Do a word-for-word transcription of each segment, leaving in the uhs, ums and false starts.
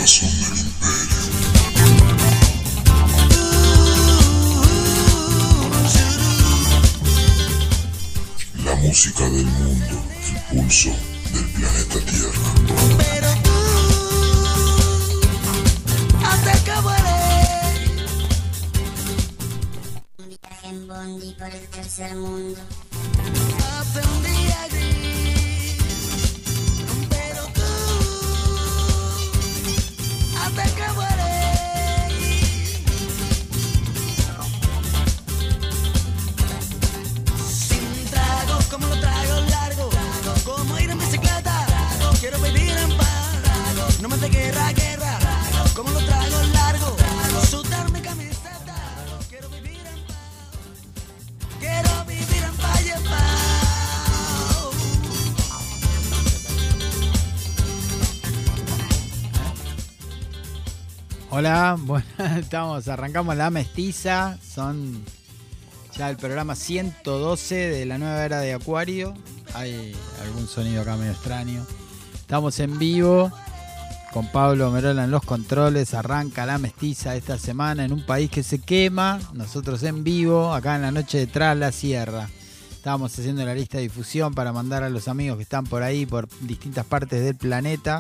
corazón del imperio. La música del mundo, el pulso del planeta Tierra. Pero tú, hasta que volé. Un viaje en bondi por el tercer mundo. Aprendí a gris. Pero tú, hasta que volé. Sin tragos, como los tragos largos. Como ir en bicicleta. Quiero vivir en paz. No me de guerra, guerra. Como los tragos largos. Sudar mi camiseta. Quiero vivir en paz. Quiero vivir en paz y en paz. Hola, bueno, estamos, arrancamos La Mestiza, son ya el programa ciento doce de la nueva era de Acuario. Hay algún sonido acá medio extraño. Estamos en vivo con Pablo Merola en los controles. Arranca La Mestiza esta semana en un país que se quema. Nosotros en vivo, acá en la noche de Tras la Sierra. Estábamos haciendo la lista de difusión para mandar a los amigos que están por ahí, por distintas partes del planeta,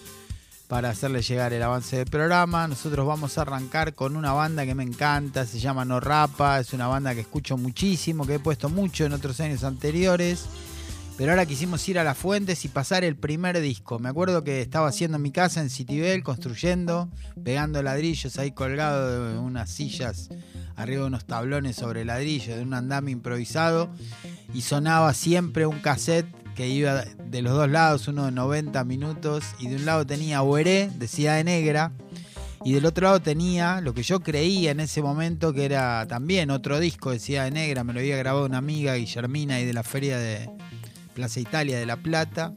para hacerles llegar el avance del programa. Nosotros vamos a arrancar con una banda que me encanta, se llama No Rapa. Es una banda que escucho muchísimo, que he puesto mucho en otros años anteriores. Pero ahora quisimos ir a las fuentes y pasar el primer disco. Me acuerdo que estaba haciendo en mi casa en Citibel, construyendo, pegando ladrillos ahí colgado de unas sillas, arriba de unos tablones sobre ladrillos, de un andamio improvisado. Y sonaba siempre un cassette que iba de los dos lados, uno de noventa minutos. Y de un lado tenía Hueré, de Ciudad Negra. Y del otro lado tenía lo que yo creía en ese momento que era también otro disco de Ciudad Negra. Me lo había grabado una amiga, Guillermina, y de la feria de Plaza Italia de La Plata,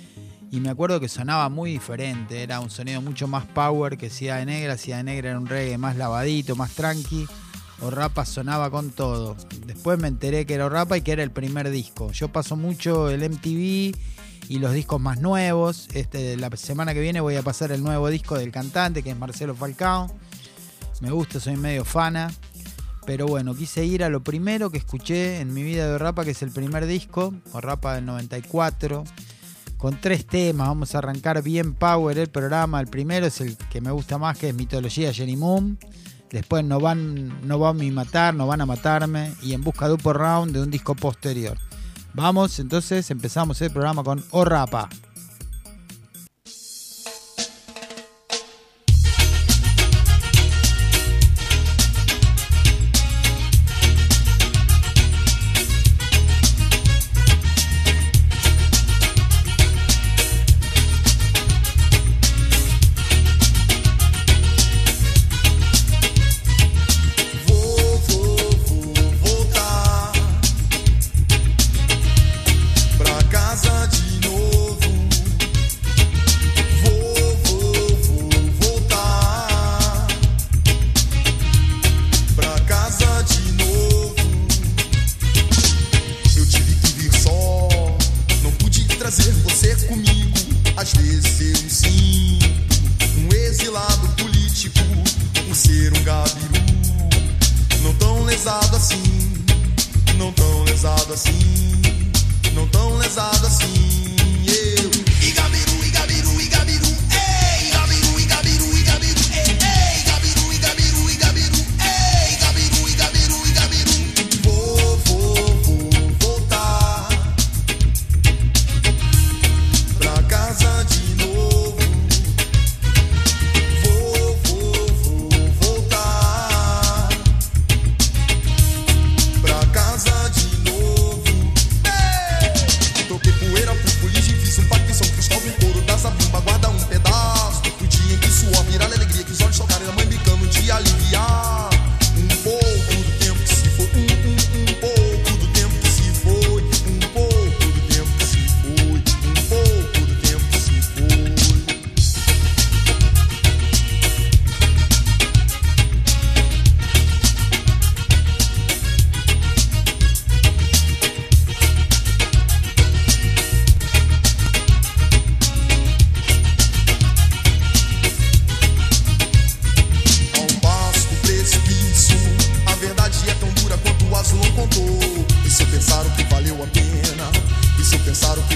y me acuerdo que sonaba muy diferente, era un sonido mucho más power que Ciudad Negra. Ciudad Negra era un reggae más lavadito, más tranqui. O Rapa sonaba con todo. Después me enteré que era O Rapa y que era el primer disco. Yo paso mucho el M T V y los discos más nuevos. Este, la semana que viene voy a pasar el nuevo disco del cantante, que es Marcelo Falcao. Me gusta, soy medio fana. Pero bueno, quise ir a lo primero que escuché en mi vida de O Rapa, que es el primer disco, O Rapa del noventa y cuatro, con tres temas. Vamos a arrancar bien power el programa. El primero es el que me gusta más, que es Mitología Jenny Moon. Después No van, no van a matar, No van a matarme, y En busca de Upper Round, de un disco posterior. Vamos, entonces empezamos el programa con O Rapa.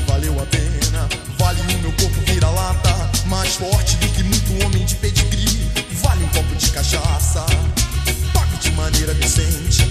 valeu a pena. Vale o meu corpo vira-lata, mais forte do que muito homem de pedigree. Vale um copo de cachaça, pago de maneira decente.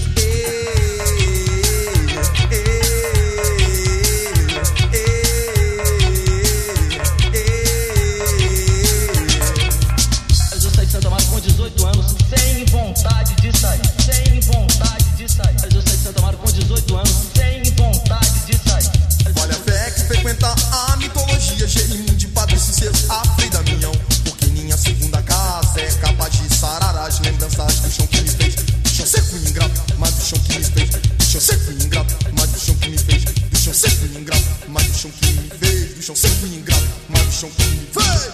Mas eu saí de Santo Amaro com dezoito anos, sem vontade de sair, sem vontade de sair. Mas eu saí de Santo Amaro com dezoito anos, sem vontade de sair. Vale a fé que frequenta a mitologia, Jerimum de Padre Cícero, a Frei Damião. Porque minha segunda casa é capaz de sarar as lembranças do chão que me fez. Do chão seco e ingrato, mas do chão que me fez. Do chão seco e ingrato, mas do chão que me fez. Do chão seco e ingrato, mas do chão que me fez. Do chão seco e ingrato, mas do chão que me fez.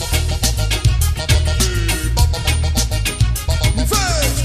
Me fez.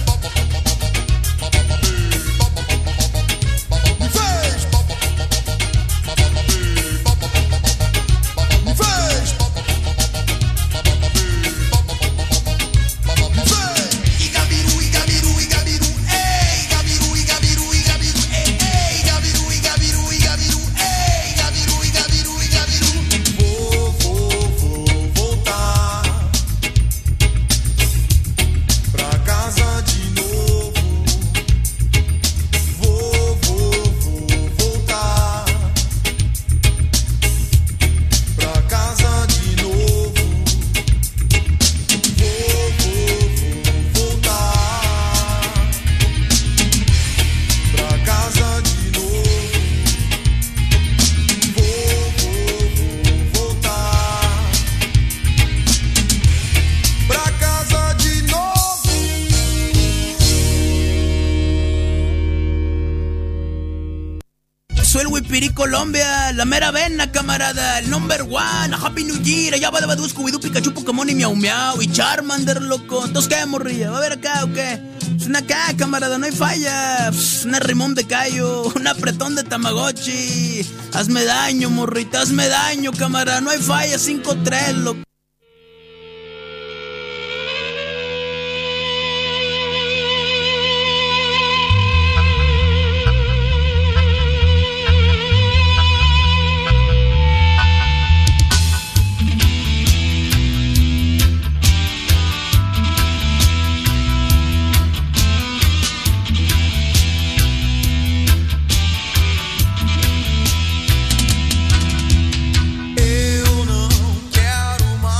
Colombia, la mera vena, camarada, el number one, Happy New Year, allá va de Badu, Scooby-Doo, Pikachu, Pokémon y Miau Miau y Charmander, loco. Entonces, ¿qué, morrilla? ¿Va a ver acá o qué? Es una acá, camarada, no hay falla. Pss, una rimón de callo, un apretón de Tamagotchi. Hazme daño, morrita, hazme daño, camarada, no hay falla, cinco tres, loco. Eu não quero mais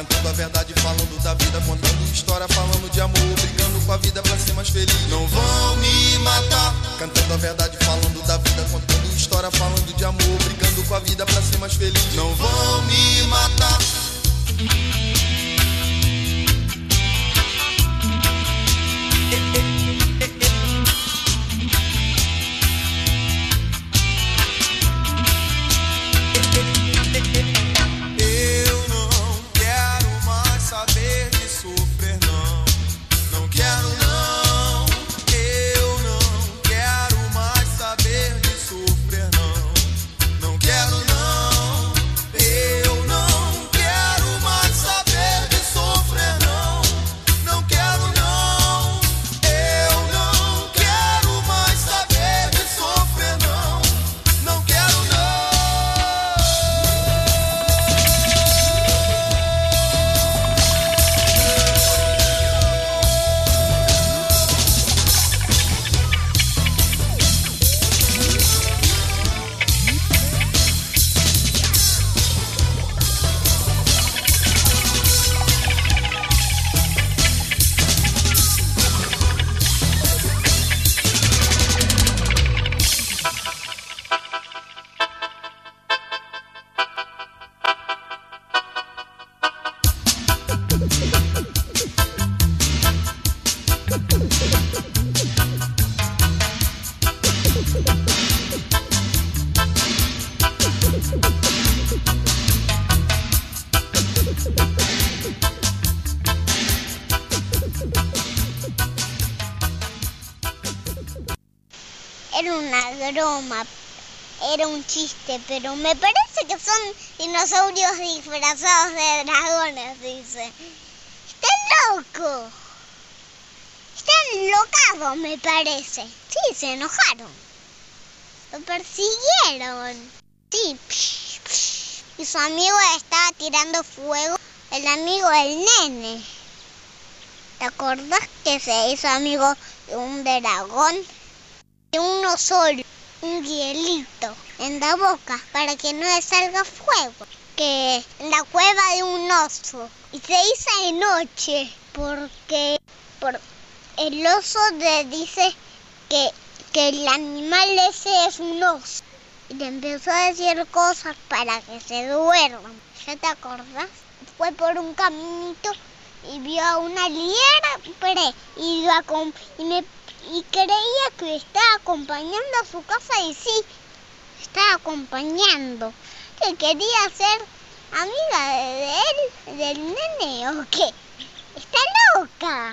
cantando a verdade, falando da vida, contando história, falando de amor, brigando com a vida pra ser mais feliz. Não vão me matar, cantando a verdade, falando da vida, contando história, falando de amor, brigando com a vida pra ser mais feliz. Não vão me matar. Eu não quero mais saber de sofrer, não. Não quero, não. Eu não quero mais saber de sofrer, não. Não quero, não. Eu não quero mais saber de sofrer, não. Não quero, não. Eu não quero mais saber de sofrer, não. Não quero, não. Era una broma, era un chiste, pero me parece que son dinosaurios disfrazados de dragones, dice. ¡Están locos! Están locados, me parece. Sí, se enojaron. Lo persiguieron. Sí, psh, psh. Y su amigo estaba tirando fuego, el amigo del nene. ¿Te acordás que se hizo amigo de un dragón? De uno solo, un hielito en la boca para que no le salga fuego. Que en la cueva de un oso. Y se hizo de noche porque por, el oso le dice que, que el animal ese es un oso. Y le empezó a decir cosas para que se duerman. ¿Ya te acordás? Fue por un caminito y vio a una liebre y, iba con, y, me, y creía que estaba acompañando a su casa y sí, estaba acompañando. Que quería ser amiga de, de él, del nene o qué. Está loca.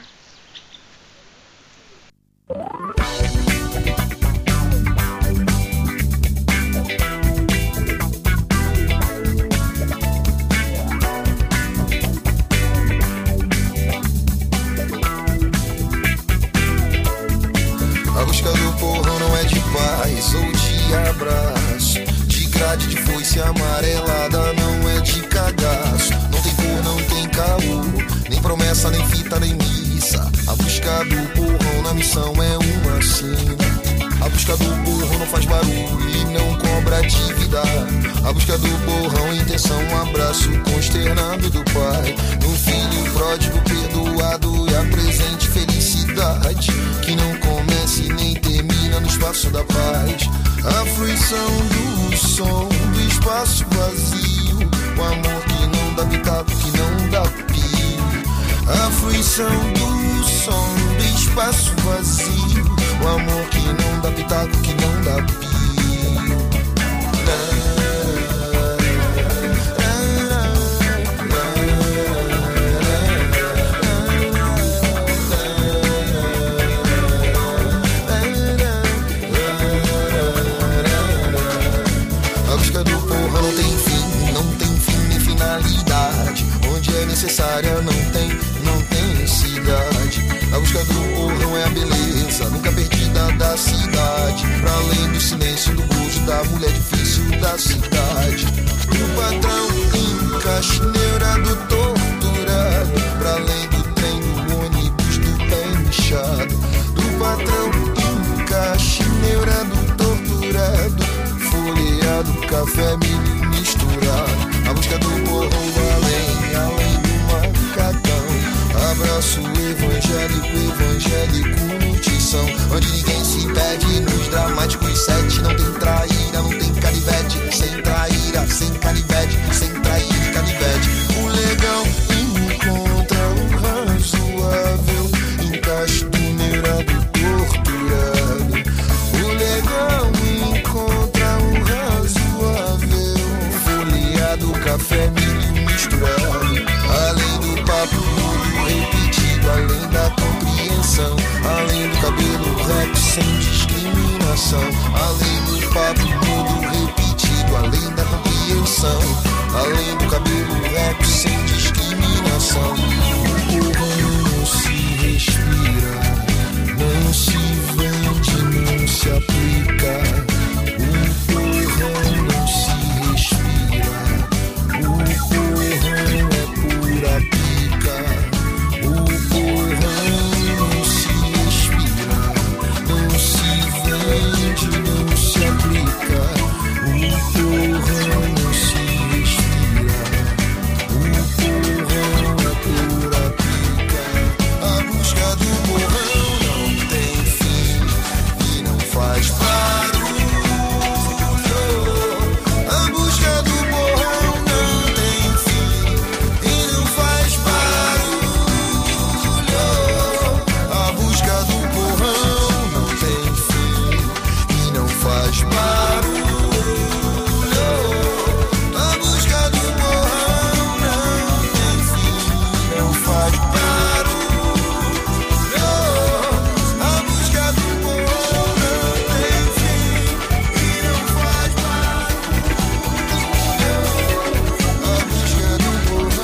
A busca do porrão não é de paz ou de abraço, de grade de foice amarelada, não é de cagaço. Não tem cor, não tem caô, nem promessa, nem fita, nem missa. A busca do porrão na missão é uma sina. A busca do porrão não faz barulho e não cobra dívida. A busca do porrão, intenção, um abraço consternado do pai. Um filho pródigo, perdoado e a presente felicidade que não comece nem termina no espaço da paz. A fruição do som do espaço vazio, o amor que não dá pitaco, que não dá pio. A fruição do som do espaço vazio, o amor que não dá pitaco, que não dá pio. A busca do porra não tem fim, não tem fim nem finalidade. Onde é necessária não tem, não tem cidade. A busca do porrão é a beleza, nunca perdida da cidade. Pra além do silêncio, do gozo da mulher difícil da cidade. O patrão encaixneirado, torturado. Pra além do trem, do ônibus, do pé inchado. Do patrão encaixneirado, torturado. Folheado, café, milho misturado. A busca do porrão além, além do nosso evangélico, evangélico notição, onde ninguém se perde nos dramáticos sete. Não tem traíra, não tem canivete, sem traíra, sem canivete, sem traíra e canivete. O legal encontra o razoável, encastuneirado, torturado. O legal encontra o razoável, folheado, café, milho misturado. Além do papo mudo repetido, além da compreensão, além do cabelo rap sem discriminação, além do papo mudo repetido, além da compreensão, além do cabelo rap sem discriminação. O porrão não se respira, não se vende, não se aplica. O porrão não se respira, o porrão é pura pica. O porrão não se respira, não se vende, não se aplica. O porrão não se respira, o porrão é pura pica. A busca do porrão não tem fim e não faz barulho. A busca do porrão não tem fim e não faz barulho. A busca do porrão não tem fim e não faz barulho. A busca do porrão não tem fim e não faz barulho. A busca do porrão não tem fim e não faz barulho. A busca do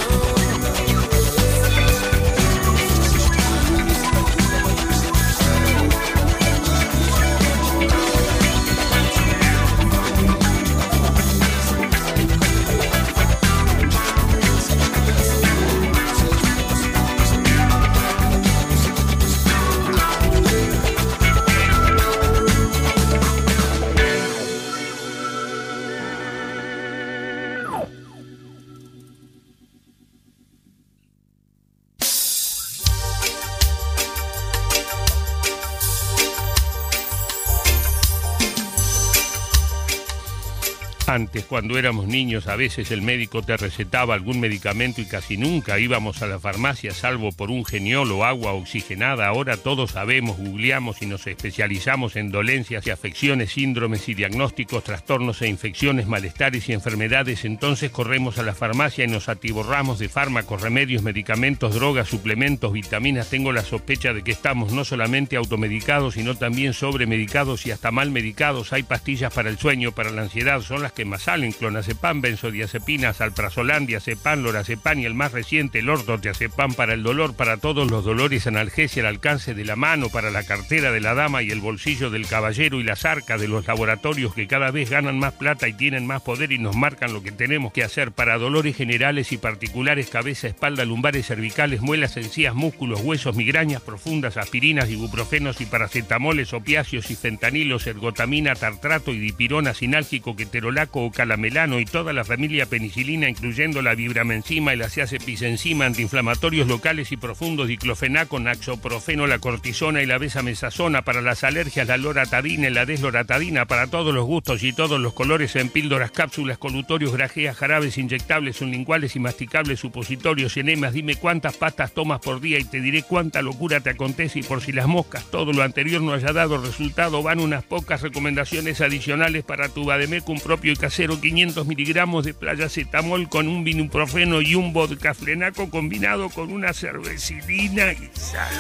Antes, cuando éramos niños, a veces el médico te recetaba algún medicamento y casi nunca íbamos a la farmacia, salvo por un geniol o agua oxigenada. Ahora todos sabemos, googleamos y nos especializamos en dolencias y afecciones, síndromes y diagnósticos, trastornos e infecciones, malestares y enfermedades. Entonces corremos a la farmacia y nos atiborramos de fármacos, remedios, medicamentos, drogas, suplementos, vitaminas. Tengo la sospecha de que estamos no solamente automedicados, sino también sobremedicados y hasta mal medicados. Hay pastillas para el sueño, para la ansiedad, son las que más salen: clonazepam, benzodiazepinas, alprazolam, diazepam, lorazepam y el más reciente, el ordotiazepam, para el dolor, para todos los dolores, analgesia al alcance de la mano, para la cartera de la dama y el bolsillo del caballero y las arcas de los laboratorios que cada vez ganan más plata y tienen más poder y nos marcan lo que tenemos que hacer. Para dolores generales y particulares, cabeza, espalda, lumbares, cervicales, muelas, encías, músculos, huesos, migrañas profundas, aspirinas, ibuprofenos y paracetamoles, opiáceos y fentanilos, ergotamina, tartrato y dipirona, sinálgico, keterolaco o calamelano y toda la familia penicilina, incluyendo la vibramenzima, el aciazepicenzima, antiinflamatorios locales y profundos, diclofenaco, naxoprofeno, la cortisona y la besamesazona. Para las alergias, la loratadina y la desloratadina, para todos los gustos y todos los colores, en píldoras, cápsulas, colutorios, grajeas, jarabes inyectables, sublinguales y masticables, supositorios, enemas. Dime cuántas pastas tomas por día y te diré cuánta locura te acontece. Y por si las moscas todo lo anterior no haya dado resultado, van unas pocas recomendaciones adicionales para tu vademecum propio y casero: quinientos miligramos de playacetamol con un ibuprofeno y un vodkaflenaco combinado con una cervecilina y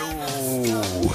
salud.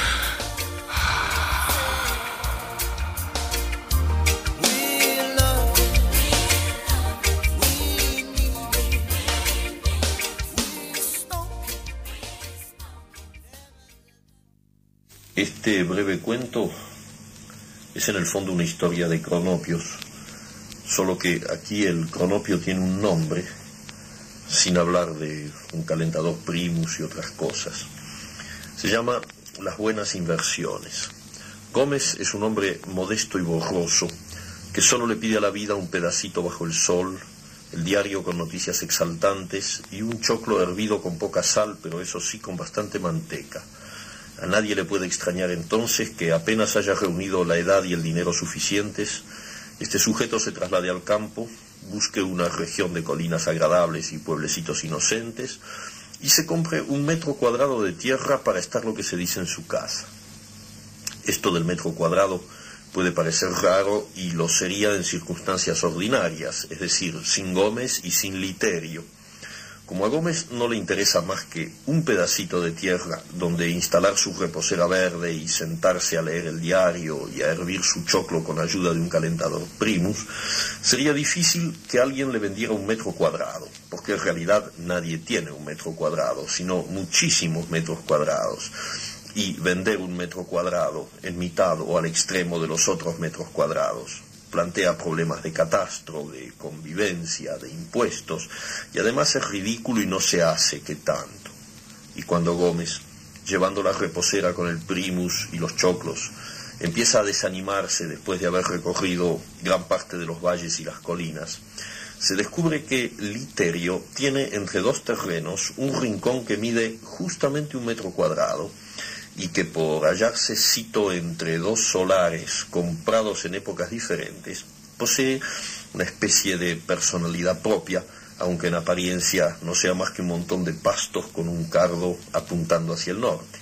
Este breve cuento es en el fondo una historia de cronopios, solo que aquí el cronopio tiene un nombre, sin hablar de un calentador Primus y otras cosas. Se llama Las Buenas Inversiones. Gómez es un hombre modesto y borroso, que solo le pide a la vida un pedacito bajo el sol, el diario con noticias exaltantes y un choclo hervido con poca sal, pero eso sí con bastante manteca. A nadie le puede extrañar entonces que apenas haya reunido la edad y el dinero suficientes, este sujeto se traslade al campo, busque una región de colinas agradables y pueblecitos inocentes y se compre un metro cuadrado de tierra para estar lo que se dice en su casa. Esto del metro cuadrado puede parecer raro y lo sería en circunstancias ordinarias, es decir, sin Gómez y sin Literio. Como a Gómez no le interesa más que un pedacito de tierra donde instalar su reposera verde y sentarse a leer el diario y a hervir su choclo con ayuda de un calentador Primus, sería difícil que alguien le vendiera un metro cuadrado, porque en realidad nadie tiene un metro cuadrado, sino muchísimos metros cuadrados. Y vender un metro cuadrado en mitad o al extremo de los otros metros cuadrados plantea problemas de catastro, de convivencia, de impuestos, y además es ridículo y no se hace que tanto. Y cuando Gómez, llevando la reposera con el Primus y los choclos, empieza a desanimarse después de haber recorrido gran parte de los valles y las colinas, se descubre que Literio tiene entre dos terrenos un rincón que mide justamente un metro cuadrado, y que por hallarse sito entre dos solares comprados en épocas diferentes, posee una especie de personalidad propia, aunque en apariencia no sea más que un montón de pastos con un cardo apuntando hacia el norte.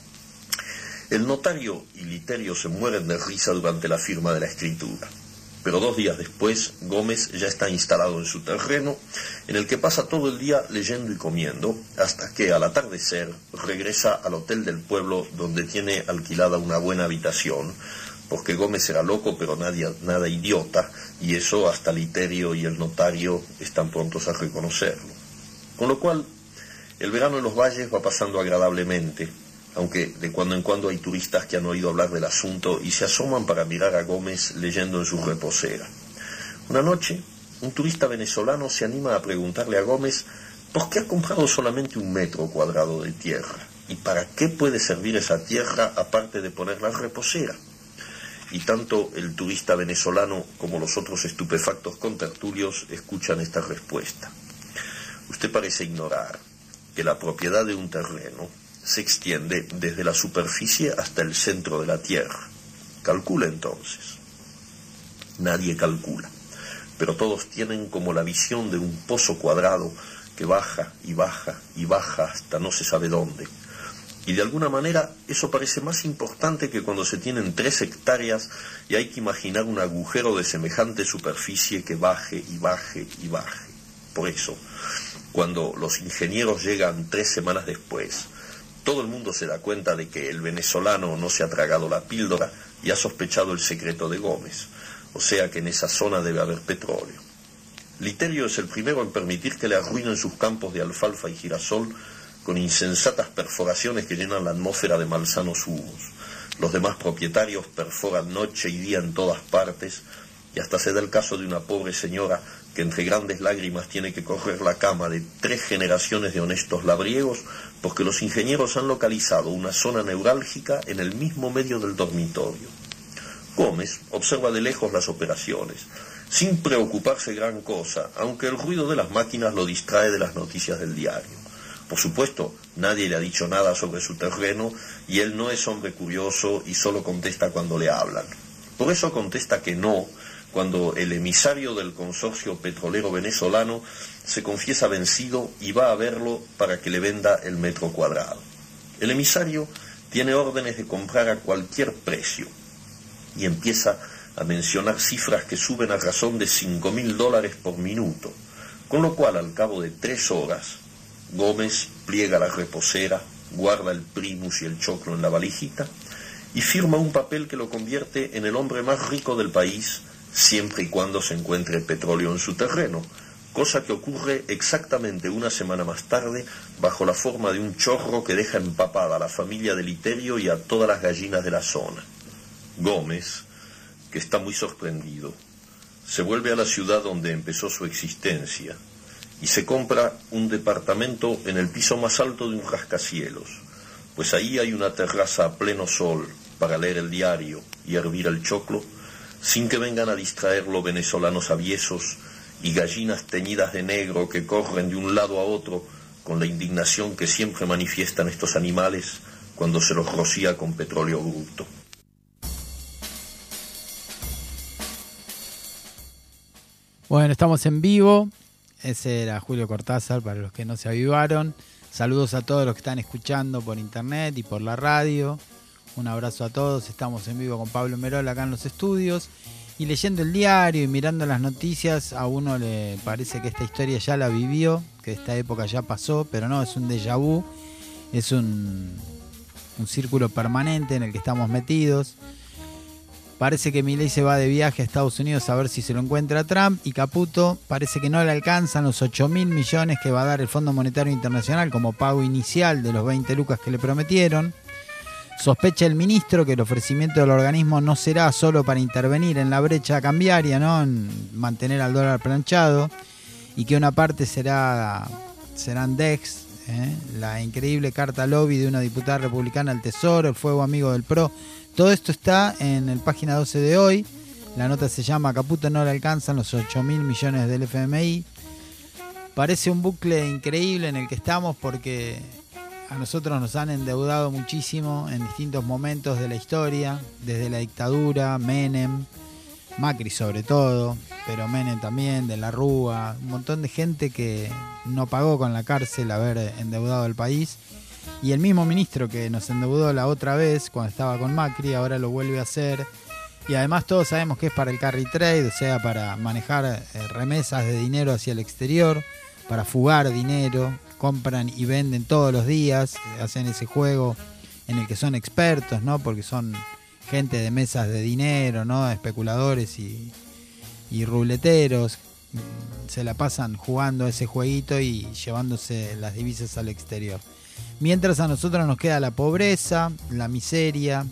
El notario y Literio se mueren de risa durante la firma de la escritura, pero dos días después Gómez ya está instalado en su terreno, en el que pasa todo el día leyendo y comiendo, hasta que al atardecer regresa al hotel del pueblo donde tiene alquilada una buena habitación, porque Gómez era loco pero nadie, nada idiota, y eso hasta Literio y el notario están prontos a reconocerlo. Con lo cual, el verano en los valles va pasando agradablemente, aunque de cuando en cuando hay turistas que han oído hablar del asunto y se asoman para mirar a Gómez leyendo en su reposera. Una noche, un turista venezolano se anima a preguntarle a Gómez por qué ha comprado solamente un metro cuadrado de tierra y para qué puede servir esa tierra aparte de poner la reposera. Y tanto el turista venezolano como los otros estupefactos contertulios escuchan esta respuesta. Usted parece ignorar que la propiedad de un terreno se extiende desde la superficie hasta el centro de la tierra. Calcula entonces. Nadie calcula, pero todos tienen como la visión de un pozo cuadrado que baja y baja y baja hasta no se sabe dónde. Y de alguna manera eso parece más importante que cuando se tienen tres hectáreas y hay que imaginar un agujero de semejante superficie que baje y baje y baje. Por eso, cuando los ingenieros llegan tres semanas después, todo el mundo se da cuenta de que el venezolano no se ha tragado la píldora y ha sospechado el secreto de Gómez, o sea que en esa zona debe haber petróleo. Literio es el primero en permitir que le arruinen sus campos de alfalfa y girasol con insensatas perforaciones que llenan la atmósfera de malsanos humos. Los demás propietarios perforan noche y día en todas partes, y hasta se da el caso de una pobre señora que entre grandes lágrimas tiene que correr la cama de tres generaciones de honestos labriegos porque los ingenieros han localizado una zona neurálgica en el mismo medio del dormitorio. Gómez observa de lejos las operaciones, sin preocuparse gran cosa, aunque el ruido de las máquinas lo distrae de las noticias del diario. Por supuesto, nadie le ha dicho nada sobre su terreno y él no es hombre curioso y solo contesta cuando le hablan. Por eso contesta que no, cuando el emisario del consorcio petrolero venezolano se confiesa vencido y va a verlo para que le venda el metro cuadrado. El emisario tiene órdenes de comprar a cualquier precio y empieza a mencionar cifras que suben a razón de cinco mil dólares por minuto, con lo cual al cabo de tres horas Gómez pliega la reposera, guarda el Primus y el choclo en la valijita y firma un papel que lo convierte en el hombre más rico del país siempre y cuando se encuentre petróleo en su terreno, cosa que ocurre exactamente una semana más tarde bajo la forma de un chorro que deja empapada a la familia de Literio y a todas las gallinas de la zona. Gómez, que está muy sorprendido, se vuelve a la ciudad donde empezó su existencia y se compra un departamento en el piso más alto de un rascacielos, pues ahí hay una terraza a pleno sol para leer el diario y hervir el choclo, sin que vengan a distraerlo venezolanos aviesos y gallinas teñidas de negro que corren de un lado a otro con la indignación que siempre manifiestan estos animales cuando se los rocía con petróleo bruto. Bueno, estamos en vivo. Ese era Julio Cortázar, para los que no se avivaron. Saludos a todos los que están escuchando por internet y por la radio. Un abrazo a todos. Estamos en vivo con Pablo Merola acá en los estudios. Y leyendo el diario y mirando las noticias, a uno le parece que esta historia ya la vivió, que esta época ya pasó, pero no, es un déjà vu. Es un, un círculo permanente en el que estamos metidos. Parece que Milei se va de viaje a Estados Unidos a ver si se lo encuentra Trump, y Caputo parece que no le alcanzan los ocho mil millones que va a dar el Fondo Monetario Internacional como pago inicial de los veinte lucas que le prometieron. Sospecha el ministro que el ofrecimiento del organismo no será solo para intervenir en la brecha cambiaria, ¿no?, en mantener al dólar planchado, y que una parte será serán D E X, ¿eh? La increíble carta lobby de una diputada republicana al Tesoro, el fuego amigo del P R O. Todo esto está en el página doce de hoy. La nota se llama Caputo no le alcanzan los ocho mil millones del F M I. Parece un bucle increíble en el que estamos, porque a nosotros nos han endeudado muchísimo en distintos momentos de la historia, desde la dictadura, Menem, Macri sobre todo, pero Menem también, de la Rúa, un montón de gente que no pagó con la cárcel haber endeudado el país. Y el mismo ministro que nos endeudó la otra vez cuando estaba con Macri, ahora lo vuelve a hacer. Y además todos sabemos que es para el carry trade, o sea, para manejar eh, remesas de dinero hacia el exterior, para fugar dinero, compran y venden todos los días, hacen ese juego en el que son expertos, ¿no? Porque son gente de mesas de dinero, ¿no? Especuladores y, y ruleteros. Se la pasan jugando ese jueguito y llevándose las divisas al exterior. Mientras a nosotros nos queda la pobreza, la miseria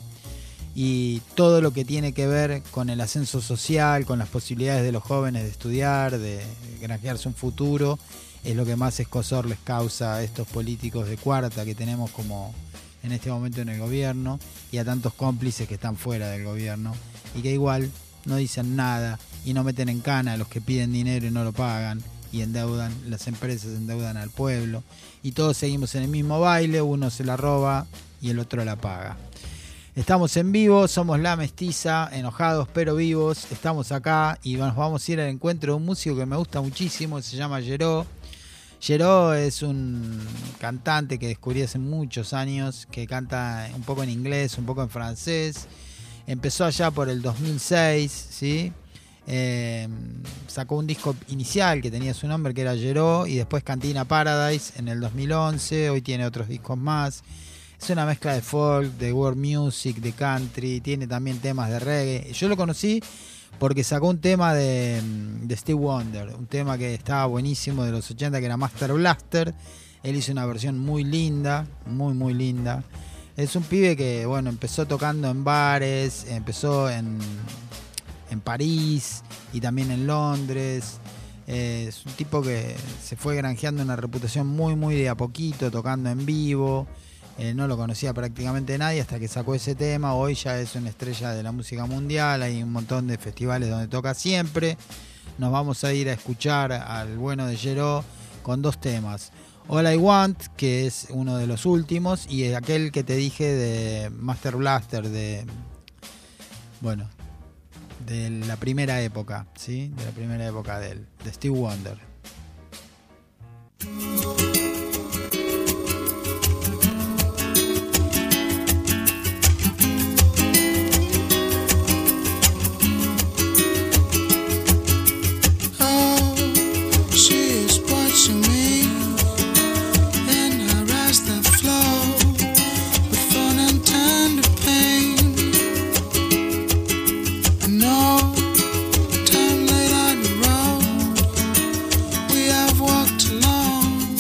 y todo lo que tiene que ver con el ascenso social, con las posibilidades de los jóvenes de estudiar, de granjearse un futuro, es lo que más escozor les causa a estos políticos de cuarta que tenemos como en este momento en el gobierno, y a tantos cómplices que están fuera del gobierno y que igual no dicen nada y no meten en cana a los que piden dinero y no lo pagan, y endeudan, las empresas endeudan al pueblo, y todos seguimos en el mismo baile, uno se la roba y el otro la paga. Estamos en vivo, somos La Mestiza, enojados pero vivos, estamos acá y nos vamos a ir al encuentro de un músico que me gusta muchísimo, se llama Yeró. Yeró es un cantante que descubrí hace muchos años, que canta un poco en inglés, un poco en francés. Empezó allá por el dos mil seis, ¿sí? Eh, sacó un disco inicial que tenía su nombre, que era Yeró, y después Cantina Paradise en el dos mil once. Hoy tiene otros discos más. Es una mezcla de folk, de world music, de country, tiene también temas de reggae. Yo lo conocí porque sacó un tema de, de Stevie Wonder, un tema que estaba buenísimo de los ochenta, que era Master Blaster. Él hizo una versión muy linda, muy muy linda. Es un pibe que, bueno, empezó tocando en bares, empezó en, en París y también en Londres. Eh, es un tipo que se fue granjeando una reputación muy muy de a poquito, tocando en vivo. Eh, no lo conocía prácticamente nadie hasta que sacó ese tema. Hoy ya es una estrella de la música mundial, hay un montón de festivales donde toca siempre. Nos vamos a ir a escuchar al bueno de Yeró con dos temas: All I Want, que es uno de los últimos, y aquel que te dije de Master Blaster, de bueno, de la primera época, ¿sí? De la primera época de él, de Stevie Wonder. Time laid on the road, we have walked along.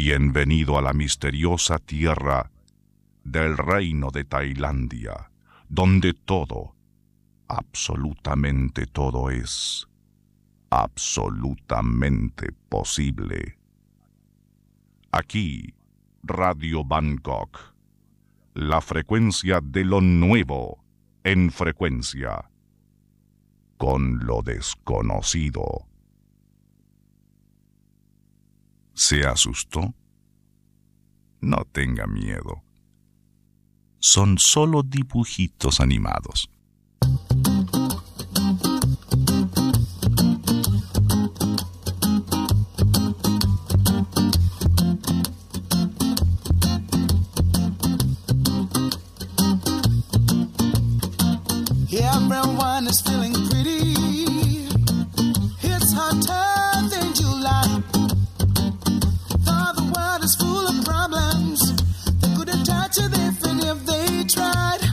Bienvenido a la misteriosa tierra del reino de Tailandia, donde todo, absolutamente todo es absolutamente posible. Aquí, Radio Bangkok, la frecuencia de lo nuevo en frecuencia con lo desconocido. ¿Se asustó? No tenga miedo. Son solo dibujitos animados. Everyone is feeling pretty. It's hotter than July. Though the world is full of problems, they couldn't touch it even if they tried.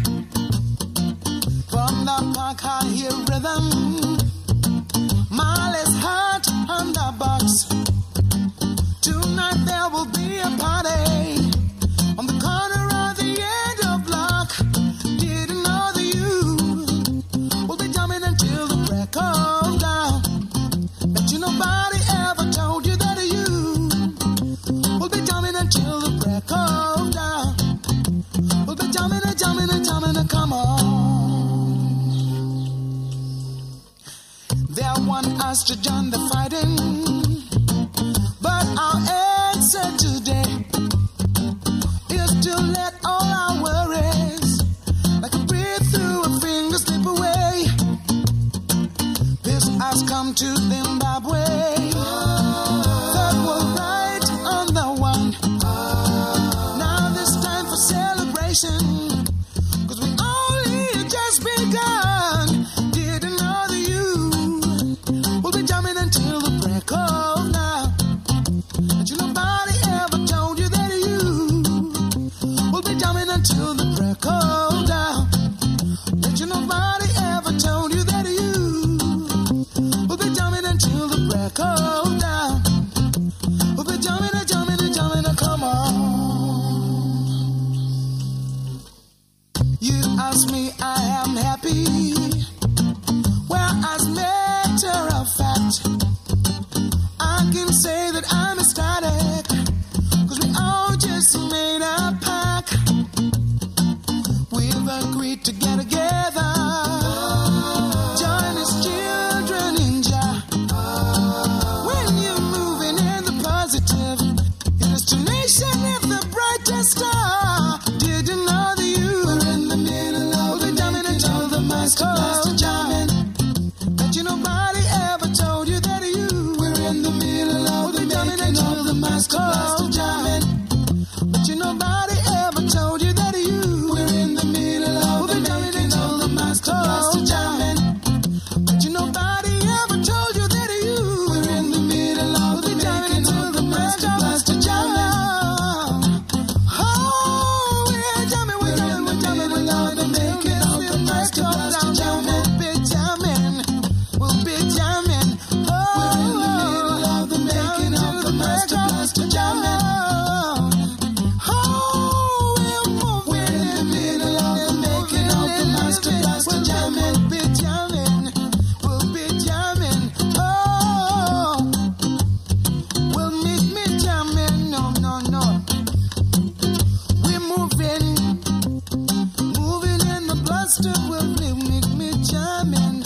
From the park I hear rhythm. Molly's heart on the box. Tonight there will be a party on the corner of the end of block. Didn't know that you will be jumping until the crack of dawn. Bet you nobody ever told you that you will be jumping until the crack of dawn. We'll be jumping and jumping and jumping and come on. They want us to join the fighting, but our answer today is to let all our worries, like a breath through a finger, slip away. This has come to Zimbabwe. Third world right on the one. Now this time for celebration, 'cause we only just begun. Didn't know that you will be jumping until the break of now. But you nobody ever told you that you will be jumping until the break of dawn. But you nobody ever told you that you will be jumping until the break of dawn. We'll be jumping and jumping and jumping and come on. You ask me, I am happy. Well, as a matter of fact, I can say that I'm ecstatic, 'cause we all just made a pact. We've agreed to get together, join as children in Jah. When you're moving in the positive, your destination is the brightest star. Did you know that you were in the middle of the jamming until the mask of jamming? Bet you nobody ever told you that you were in the middle of the jamming until the mask of jamming. But you nobody ever told you that you were in the middle of the jamming until the mask of jamming. But you nobody ever told you that you were in the middle of the jamming until the mask of jamming. Oh, we're jamming, we're jamming, we're jamming, we're jamming, we're making of the mask of jamming. We'll be jamming, we'll be jamming. Oh, we're in the middle of the making of the mask of jamming. Oh, we're moving, we're in the middle of the making of the master blaster jamming. We'll be jamming, we'll be jamming. Oh, we'll make me jamming. No, no, no. We're moving, moving in the blaster. We'll make me jamming.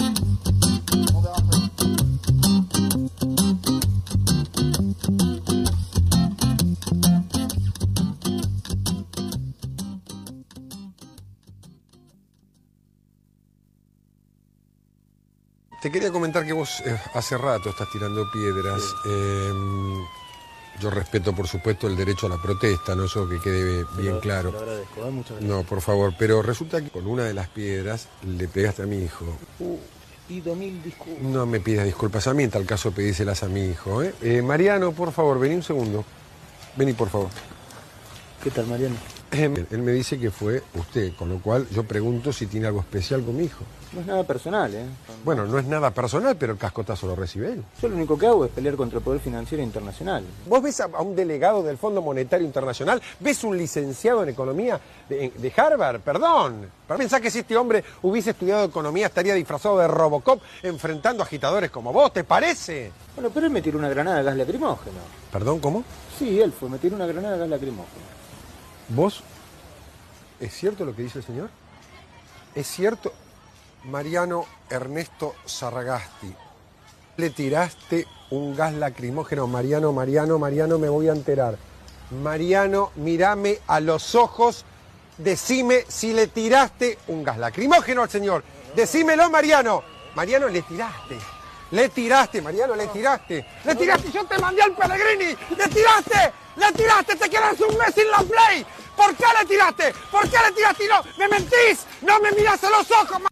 Te quería comentar que vos eh, hace rato estás tirando piedras. Sí. Eh, yo respeto, por supuesto, el derecho a la protesta, ¿no? Eso que quede bien lo, claro. Te lo agradezco, ¿eh? Muchas gracias. No, por favor, pero resulta que con una de las piedras le pegaste a mi hijo. Uh, pido mil disculpas. No me pidas disculpas a mí, en tal caso pedíselas a mi hijo, ¿eh? Eh, Mariano, por favor, vení un segundo. Vení, por favor. ¿Qué tal, Mariano? Él me dice que fue usted, con lo cual yo pregunto si tiene algo especial con mi hijo. No es nada personal, ¿eh? Bueno, no es nada personal, pero el cascotazo lo recibe él. Yo lo único que hago es pelear contra el poder financiero internacional. ¿Vos ves a, a un delegado del Fondo Monetario Internacional? ¿Ves un licenciado en economía de, de Harvard? Perdón. ¿Pensás que si este hombre hubiese estudiado economía estaría disfrazado de Robocop enfrentando agitadores como vos? ¿Te parece? Bueno, pero él me tiró una granada de gas lacrimógeno. ¿Perdón, cómo? Sí, él fue, me tiró una granada de gas lacrimógeno. ¿Vos? ¿Es cierto lo que dice el señor? ¿Es cierto? Mariano Ernesto Sarragasti, le tiraste un gas lacrimógeno. Mariano, Mariano, Mariano, me voy a enterar. Mariano, mírame a los ojos, decime si le tiraste un gas lacrimógeno al señor. Decímelo, Mariano. Mariano, le tiraste. Le tiraste, Mariano, le tiraste. Le tiraste, yo te mandé al Pellegrini. Le tiraste, le tiraste, te quedas un mes sin la Play. ¿Por qué le tiraste? ¿Por qué le tiraste? No, me mentís, no me mirás a los ojos.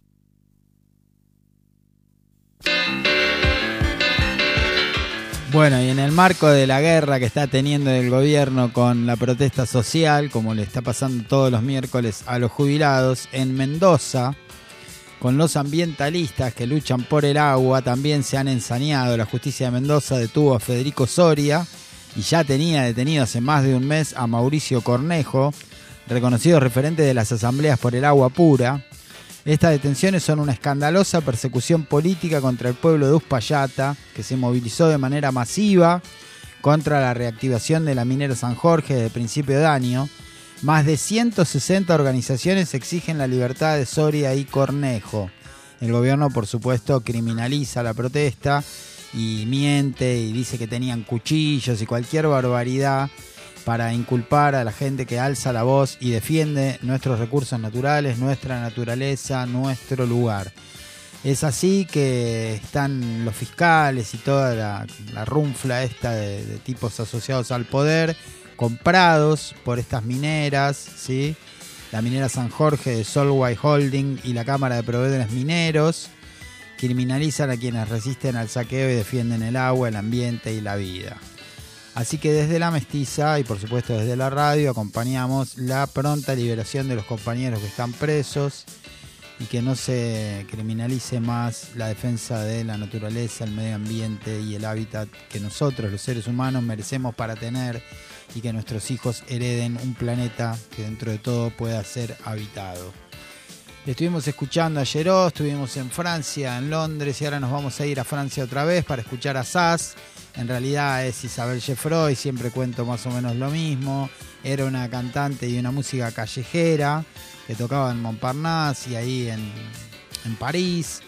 Bueno, y en el marco de la guerra que está teniendo el gobierno con la protesta social, como le está pasando todos los miércoles a los jubilados, en Mendoza, con los ambientalistas que luchan por el agua, también se han ensañado. La justicia de Mendoza detuvo a Federico Soria y ya tenía detenido hace más de un mes a Mauricio Cornejo, reconocido referente de las asambleas por el agua pura. Estas detenciones son una escandalosa persecución política contra el pueblo de Uspallata, que se movilizó de manera masiva contra la reactivación de la minera San Jorge desde principio de año. Más de ciento sesenta organizaciones exigen la libertad de Soria y Cornejo. El gobierno, por supuesto, criminaliza la protesta y miente y dice que tenían cuchillos y cualquier barbaridad para inculpar a la gente que alza la voz y defiende nuestros recursos naturales, nuestra naturaleza, nuestro lugar. Es así que están los fiscales y toda la, la runfla esta de, de tipos asociados al poder, comprados por estas mineras, ¿sí? La minera San Jorge de Solway Holding y la Cámara de Proveedores Mineros criminalizan a quienes resisten al saqueo y defienden el agua, el ambiente y la vida. Así que desde La Mestiza y por supuesto desde la radio acompañamos la pronta liberación de los compañeros que están presos y que no se criminalice más la defensa de la naturaleza, el medio ambiente y el hábitat que nosotros, los seres humanos, merecemos para tener y que nuestros hijos hereden un planeta que dentro de todo pueda ser habitado. Estuvimos escuchando a Geró, estuvimos en Francia, en Londres y ahora nos vamos a ir a Francia otra vez para escuchar a Sass. En realidad es Isabelle Geffroy, siempre cuento más o menos lo mismo. Era una cantante y una música callejera que tocaba en Montparnasse y ahí en, en París.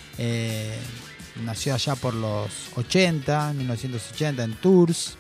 Eh, nació allá por los ochenta, mil novecientos ochenta, en Tours.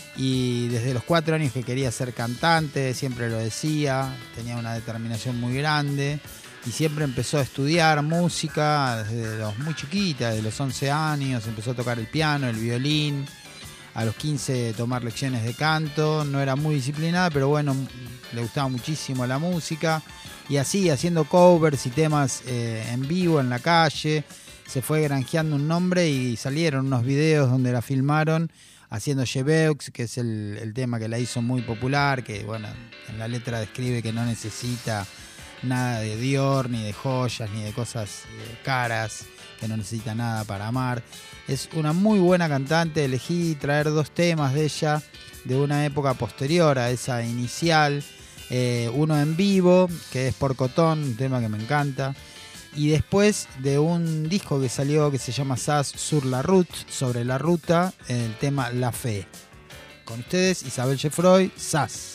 Y desde los cuatro años que quería ser cantante, siempre lo decía, tenía una determinación muy grande. Y siempre empezó a estudiar música desde los muy chiquita, desde los once años, empezó a tocar el piano, el violín, a los quince tomar lecciones de canto, no era muy disciplinada, pero bueno, le gustaba muchísimo la música, y así, haciendo covers y temas eh, en vivo, en la calle, se fue granjeando un nombre y salieron unos videos donde la filmaron haciendo Cheveux, que es el, el tema que la hizo muy popular, que bueno, en la letra describe que no necesita nada de Dior, ni de joyas, ni de cosas eh, caras, que no necesita nada para amar. Es una muy buena cantante. Elegí traer dos temas de ella de una época posterior a esa inicial. Eh, uno en vivo, que es Por Cotón, un tema que me encanta. Y después de un disco que salió que se llama Sass sur la route, sobre la ruta, el tema La Fe. Con ustedes, Isabelle Geffroy, Sass.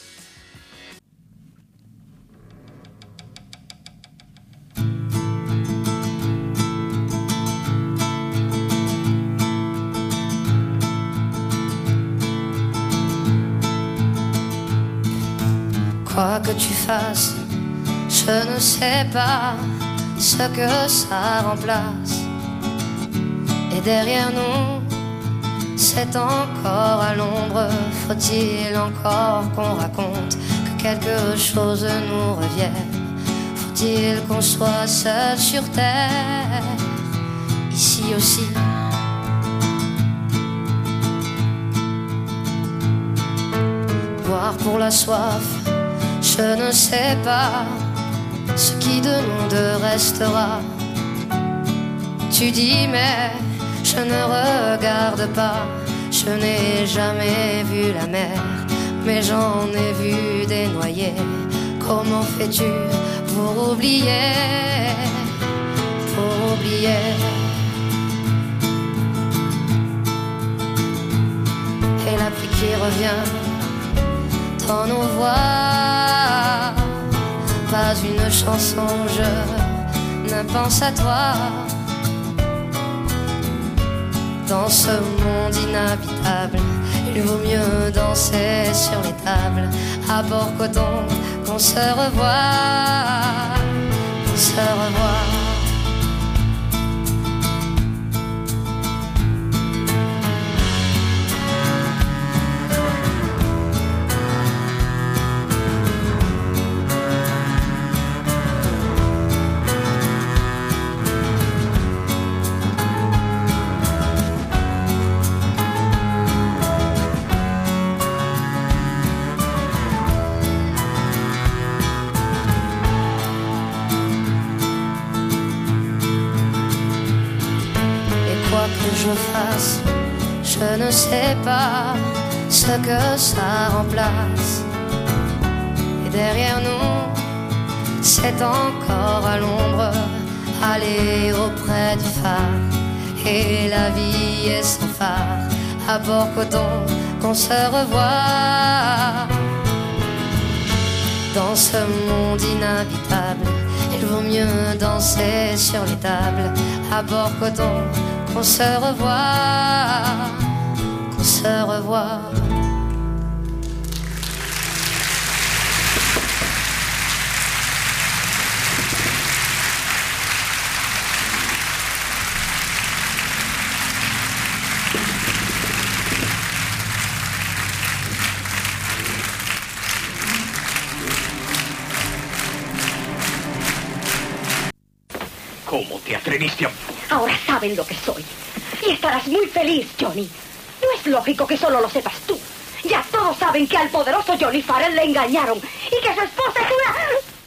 Quoi que tu fasses, je ne sais pas ce que ça remplace. Et derrière nous, c'est encore à l'ombre. Faut-il encore qu'on raconte que quelque chose nous revienne? Faut-il qu'on soit seul sur terre, ici aussi? Boire pour la soif, Je ne sais pas ce qui de nous deux restera. Tu dis mais je ne regarde pas. Je n'ai jamais vu la mer, mais j'en ai vu des noyés. Comment fais-tu pour oublier, pour oublier? Et la pluie qui revient dans nos voix, pas une chanson, je ne pense à toi. Dans ce monde inhabitable, il vaut mieux danser sur les tables à Port-Coton, qu'on se revoit, qu'on se revoit. Je fasse, je ne sais pas ce que ça remplace. Et derrière nous, c'est encore à l'ombre, aller auprès du phare. Et la vie est sans phare, à Port-Coton, qu'on se revoit. Dans ce monde inhabitable, il vaut mieux danser sur les tables, à Port-Coton, qu'on se revoit, qu'on se revoit. ¿Cómo te atreviste a...? Ahora saben lo que soy. Y estarás muy feliz, Johnny. No es lógico que solo lo sepas tú. Ya todos saben que al poderoso Johnny Farrell le engañaron y que su esposa es una...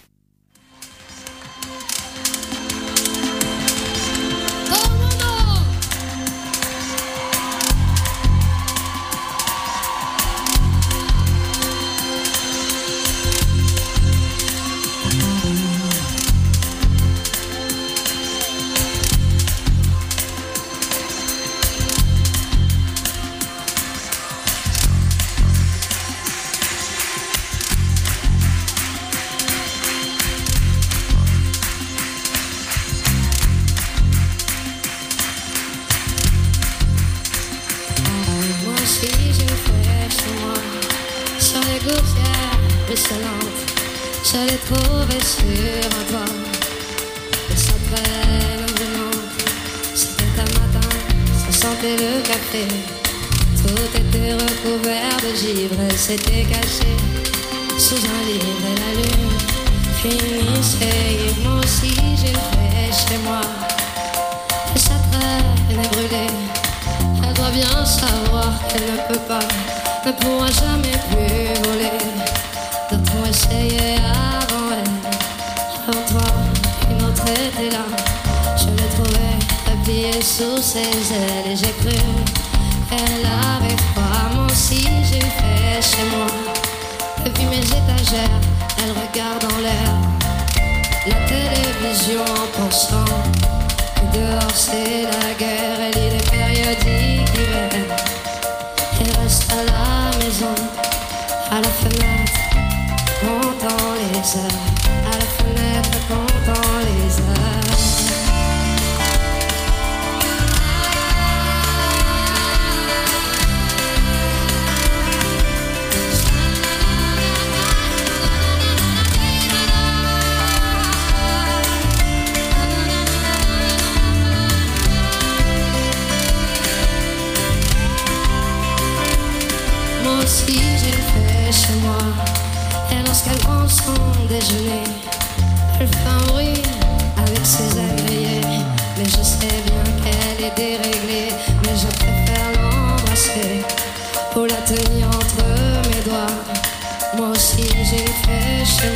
Je l'ai trouvé sur un toit et ça traîne vraiment. C'était un matin, ça sentait le café. Tout était recouvert de givre et s'était caché sous un livre et la lune finissait. Et moi aussi j'ai fait chez moi et ça traîne et brûlé. Elle doit bien savoir qu'elle ne peut pas, ne pourra jamais plus voler. D'autres ont essayé avant elle, avant toi, une autre était là. Je l'ai trouvée repliée sous ses ailes et j'ai cru qu'elle avait froid. Moi aussi j'ai fait chez moi. Depuis mes étagères, elle regarde en l'air la télévision en pensant que dehors c'est la guerre. Elle lit les périodiques d'hiver et reste à la maison, à la fenêtre, comptant les heures, à la fenêtre, comptant les heures. Moi aussi j'ai fait chez moi. Et lorsqu'elle prend son déjeuner, elle fait un bruit avec ses agréés. Mais je sais bien qu'elle est déréglée, mais je préfère l'embrasser pour la tenir entre mes doigts. Moi aussi j'ai fait chez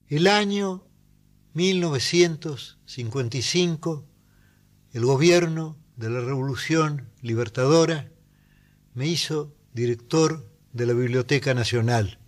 El año mil novecientos cincuenta y cinco, el gobierno de la Revolución Libertadora me hizo director de la Biblioteca Nacional.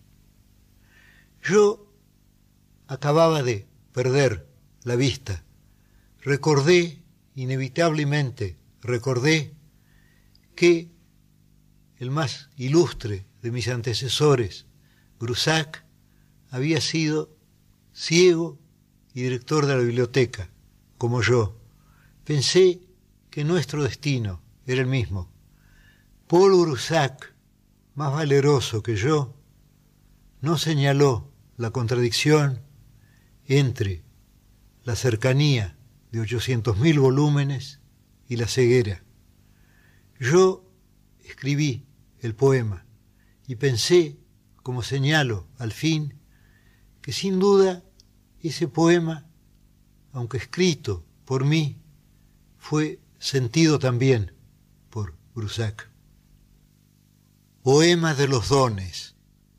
Yo acababa de perder la vista. Recordé, inevitablemente, recordé que el más ilustre de mis antecesores, Grusac, había sido ciego y director de la biblioteca, como yo. Pensé que nuestro destino era el mismo. Paul Grusac, más valeroso que yo, no señaló la contradicción entre la cercanía de ochocientos mil volúmenes y la ceguera. Yo escribí el poema y pensé, como señalo al fin, que sin duda ese poema, aunque escrito por mí, fue sentido también por Grusac. Poema de los dones.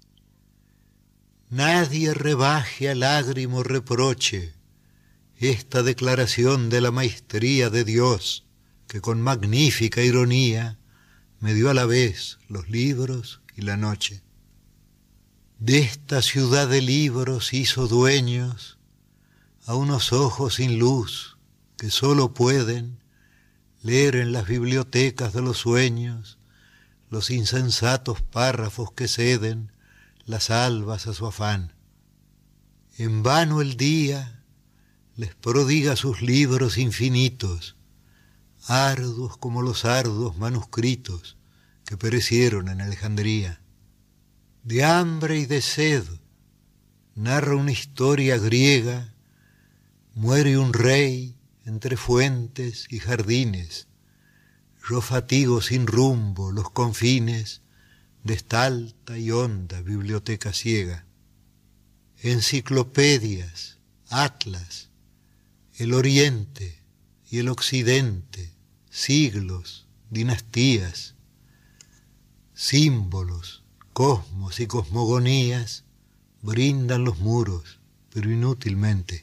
Nadie rebaje a lágrimo reproche esta declaración de la maestría de Dios, que con magnífica ironía me dio a la vez los libros y la noche. De esta ciudad de libros hizo dueños a unos ojos sin luz que sólo pueden leer en las bibliotecas de los sueños los insensatos párrafos que ceden las albas a su afán. En vano el día les prodiga sus libros infinitos, arduos como los arduos manuscritos que perecieron en Alejandría. De hambre y de sed narra una historia griega, muere un rey entre fuentes y jardines, yo fatigo sin rumbo los confines de esta alta y honda biblioteca ciega. Enciclopedias, atlas, el oriente y el occidente, siglos, dinastías, símbolos, cosmos y cosmogonías brindan los muros, pero inútilmente.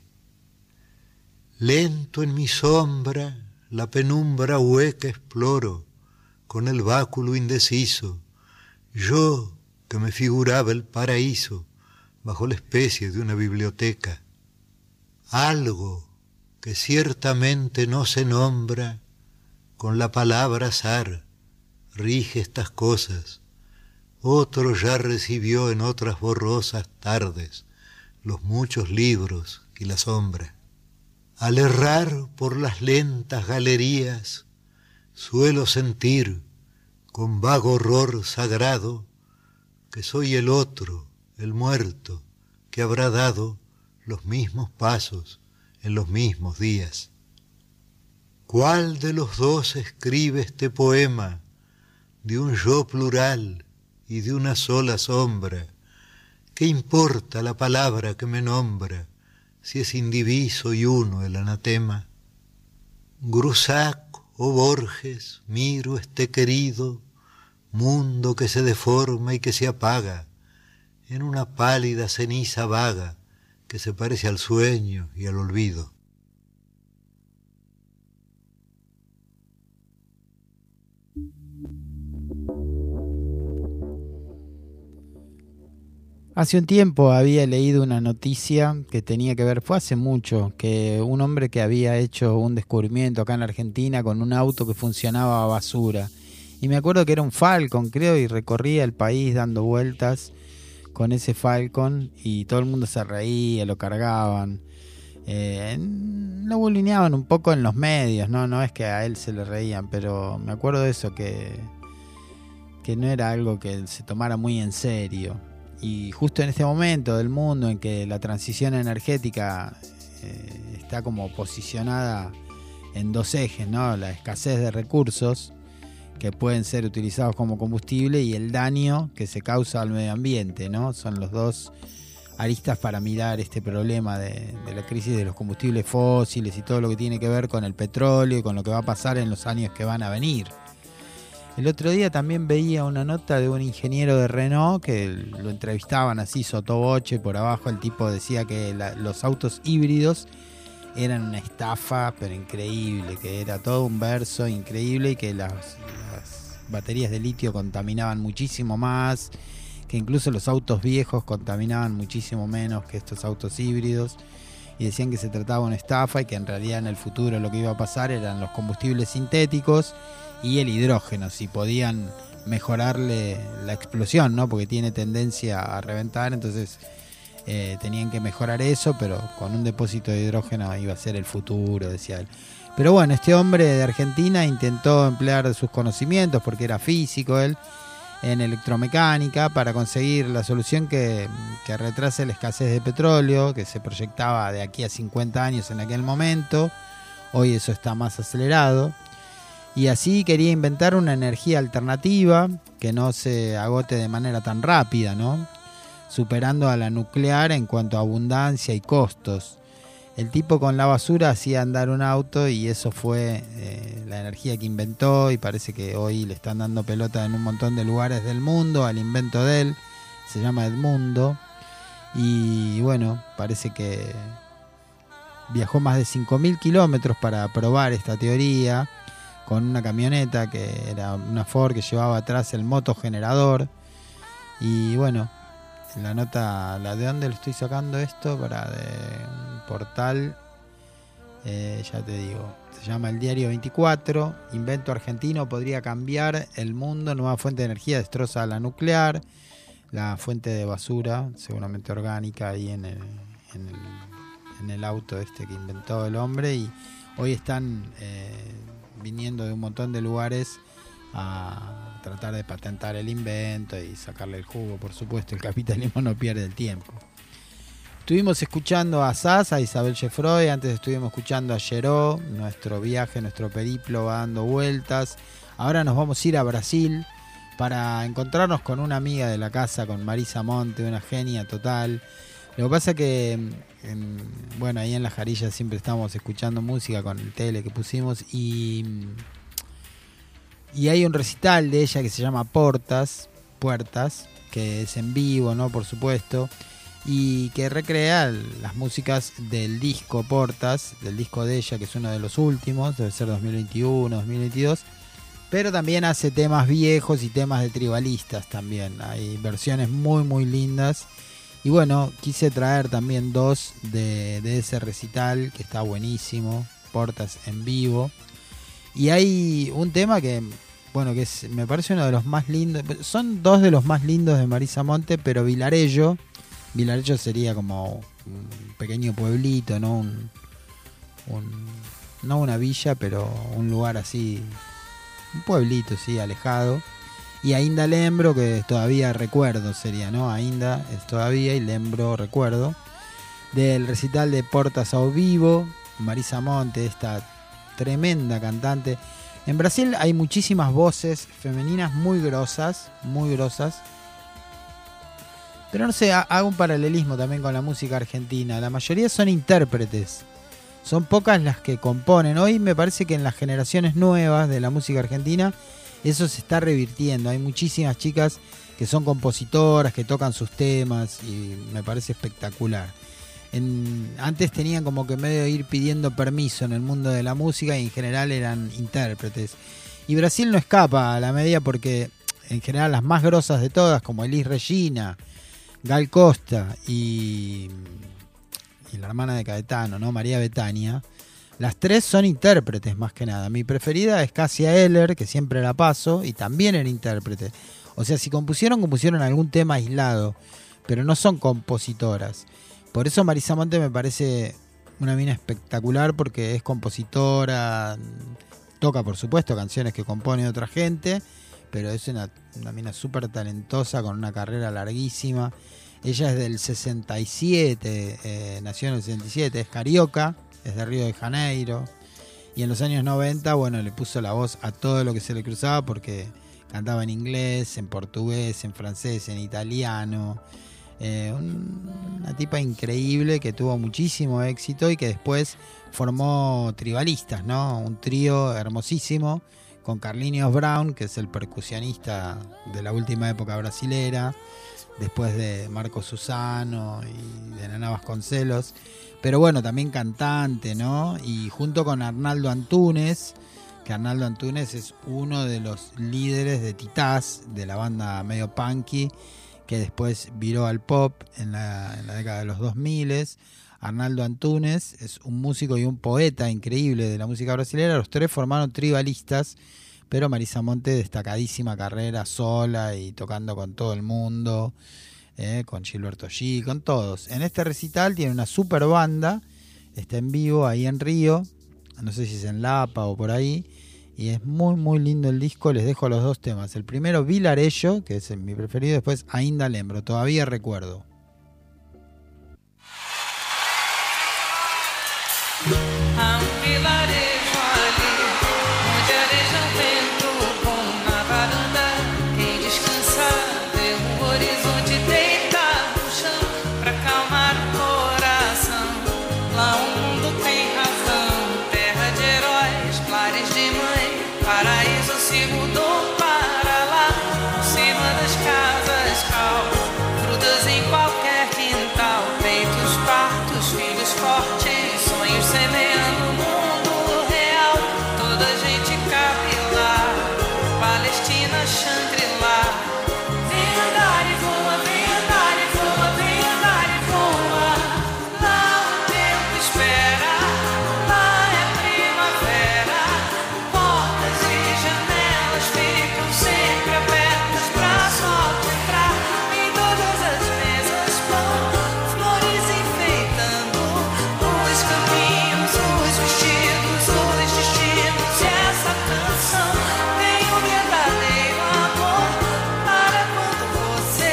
Lento en mi sombra la penumbra hueca exploro, con el báculo indeciso, yo que me figuraba el paraíso bajo la especie de una biblioteca. Algo que ciertamente no se nombra, con la palabra azar rige estas cosas. Otro ya recibió en otras borrosas tardes los muchos libros y la sombra. Al errar por las lentas galerías, suelo sentir con vago horror sagrado que soy el otro, el muerto, que habrá dado los mismos pasos en los mismos días. ¿Cuál de los dos escribe este poema de un yo plural y de una sola sombra? ¿Qué importa la palabra que me nombra, si es indiviso y uno el anatema? Grusac o Borges, miro este querido mundo que se deforma y que se apaga en una pálida ceniza vaga que se parece al sueño y al olvido. Hace un tiempo había leído una noticia que tenía que ver, fue hace mucho, que un hombre que había hecho un descubrimiento acá en la Argentina con un auto que funcionaba a basura. Y me acuerdo que era un Falcon, creo, y recorría el país dando vueltas con ese Falcon y todo el mundo se reía, lo cargaban. Eh, lo bulineaban un poco en los medios, ¿no? No es que a él se le reían, pero me acuerdo de eso, que, que no era algo que se tomara muy en serio. Y justo en este momento del mundo en que la transición energética eh, está como posicionada en dos ejes, ¿no? La escasez de recursos que pueden ser utilizados como combustible y el daño que se causa al medio ambiente, ¿no? Son los dos aristas para mirar este problema de, de la crisis de los combustibles fósiles y todo lo que tiene que ver con el petróleo y con lo que va a pasar en los años que van a venir. El otro día también veía una nota de un ingeniero de Renault que lo entrevistaban así sotoboche por abajo. El tipo decía que la, los autos híbridos eran una estafa, pero increíble, que era todo un verso increíble y que las, las baterías de litio contaminaban muchísimo más, que incluso los autos viejos contaminaban muchísimo menos que estos autos híbridos, y decían que se trataba de una estafa y que en realidad en el futuro lo que iba a pasar eran los combustibles sintéticos y el hidrógeno, si podían mejorarle la explosión, ¿no? Porque tiene tendencia a reventar, entonces eh, tenían que mejorar eso, pero con un depósito de hidrógeno iba a ser el futuro, decía él. Pero bueno, este hombre de Argentina intentó emplear sus conocimientos, porque era físico él, en electromecánica, para conseguir la solución que, que retrase la escasez de petróleo, que se proyectaba de aquí a cincuenta años en aquel momento. Hoy eso está más acelerado. Y así quería inventar una energía alternativa que no se agote de manera tan rápida, ¿no? Superando a la nuclear en cuanto a abundancia y costos. El tipo con la basura hacía andar un auto y eso fue eh, la energía que inventó, y parece que hoy le están dando pelota en un montón de lugares del mundo al invento de él. Se llama Edmundo y bueno, parece que viajó más de cinco mil kilómetros para probar esta teoría con una camioneta que era una Ford que llevaba atrás el motogenerador. Y bueno, la nota, la de dónde lo estoy sacando esto, para de un portal, eh, ya te digo, se llama El Diario veinticuatro. Invento argentino podría cambiar el mundo, nueva fuente de energía destroza la nuclear, la fuente de basura seguramente orgánica ahí en el, en el, en el auto este que inventó el hombre. Y hoy están eh, viniendo de un montón de lugares a tratar de patentar el invento y sacarle el jugo. Por supuesto, el capitalismo no pierde el tiempo. Estuvimos escuchando a Sass, a Isabel Geffroy, antes estuvimos escuchando a Geró. Nuestro viaje, nuestro periplo va dando vueltas. Ahora nos vamos a ir a Brasil para encontrarnos con una amiga de la casa, con Marisa Monte, una genia total. Lo que pasa que, en, bueno, ahí en La Jarilla siempre estamos escuchando música con el tele que pusimos, y... Y hay un recital de ella que se llama Portas, Puertas, que es en vivo, ¿no? Por supuesto, y que recrea las músicas del disco Portas, del disco de ella, que es uno de los últimos, debe ser dos mil veintiuno, dos mil veintidós, pero también hace temas viejos y temas de tribalistas también. Hay versiones muy, muy lindas. Y bueno, quise traer también dos de, de ese recital, que está buenísimo, Portas en vivo. Y hay un tema que, bueno, que es, me parece uno de los más lindos. Son dos de los más lindos de Marisa Monte, pero Vilarello. Vilarello sería como un pequeño pueblito, ¿no? Un, un, no una villa, pero un lugar así, un pueblito, sí, alejado. Y Ainda Lembro, que todavía recuerdo sería, ¿no? Ainda es todavía y Lembro recuerdo. Del recital de Portas ao Vivo, Marisa Monte, esta tremenda cantante. En Brasil hay muchísimas voces femeninas muy grosas, muy grosas. Pero no sé, hago un paralelismo también con la música argentina. La mayoría son intérpretes. Son pocas las que componen. Hoy me parece que en las generaciones nuevas de la música argentina eso se está revirtiendo. Hay muchísimas chicas que son compositoras, que tocan sus temas, y me parece espectacular. En, antes tenían como que medio ir pidiendo permiso en el mundo de la música, y en general eran intérpretes. Y Brasil no escapa a la media, porque en general las más grosas de todas, como Elis Regina, Gal Costa y, y la hermana de Caetano, ¿no? María Bethania, las tres son intérpretes más que nada. Mi preferida es Cássia Eller, que siempre la paso, y también era intérprete. O sea, si compusieron, compusieron algún tema aislado, pero no son compositoras. Por eso Marisa Monte me parece una mina espectacular, porque es compositora, toca por supuesto canciones que compone otra gente, pero es una, una mina súper talentosa con una carrera larguísima. Ella es del sesenta y siete, eh, nació en el sesenta y siete, es carioca, es de Río de Janeiro, y en los años noventa, bueno, le puso la voz a todo lo que se le cruzaba, porque cantaba en inglés, en portugués, en francés, en italiano. Eh, un, una tipa increíble que tuvo muchísimo éxito y que después formó Tribalistas, ¿no? Un trío hermosísimo con Carlinhos Brown, que es el percusionista de la última época brasilera, después de Marco Susano y de Nana Vasconcelos, pero bueno, también cantante, ¿no? Y junto con Arnaldo Antunes, que Arnaldo Antunes es uno de los líderes de Titás, de la banda medio punky, que después viró al pop en la, en la década de los dos mil. Arnaldo Antunes es un músico y un poeta increíble de la música brasileña. Los tres formaron Tribalistas, pero Marisa Monte, destacadísima carrera sola y tocando con todo el mundo, eh, con Gilberto Gil, con todos. En este recital tiene una super banda, está en vivo ahí en Río, no sé si es en Lapa o por ahí, y es muy muy lindo el disco. Les dejo los dos temas. El primero, Vilarejo, que es mi preferido, después Ainda Lembro, todavía recuerdo. Há um vilarejo ali, onde areja o vento com na varanda. Quem descansa vê um horizonte deitado no chão pra acalmar o coração. Lá o mundo tem razão, terra de heróis, lares de mãe, paraíso se mudou para lá. Por cima das casas cal, frutas em qualquer quintal, peitos fartos, filhos fortes, sonhos semeando o mundo real. Toda gente cabe lá, Palestina, Shangri-La. Vem andar e voa, vem andar e voa, vem andar e voa. Lá o tempo espera, lá é primavera. Portas e janelas ficam sempre abertas pra sol entrar. Em todas as mesas pão, flores enfeitando os caminhos, os vestidos, os destinos. E essa canção tem um verdadeiro amor para quando você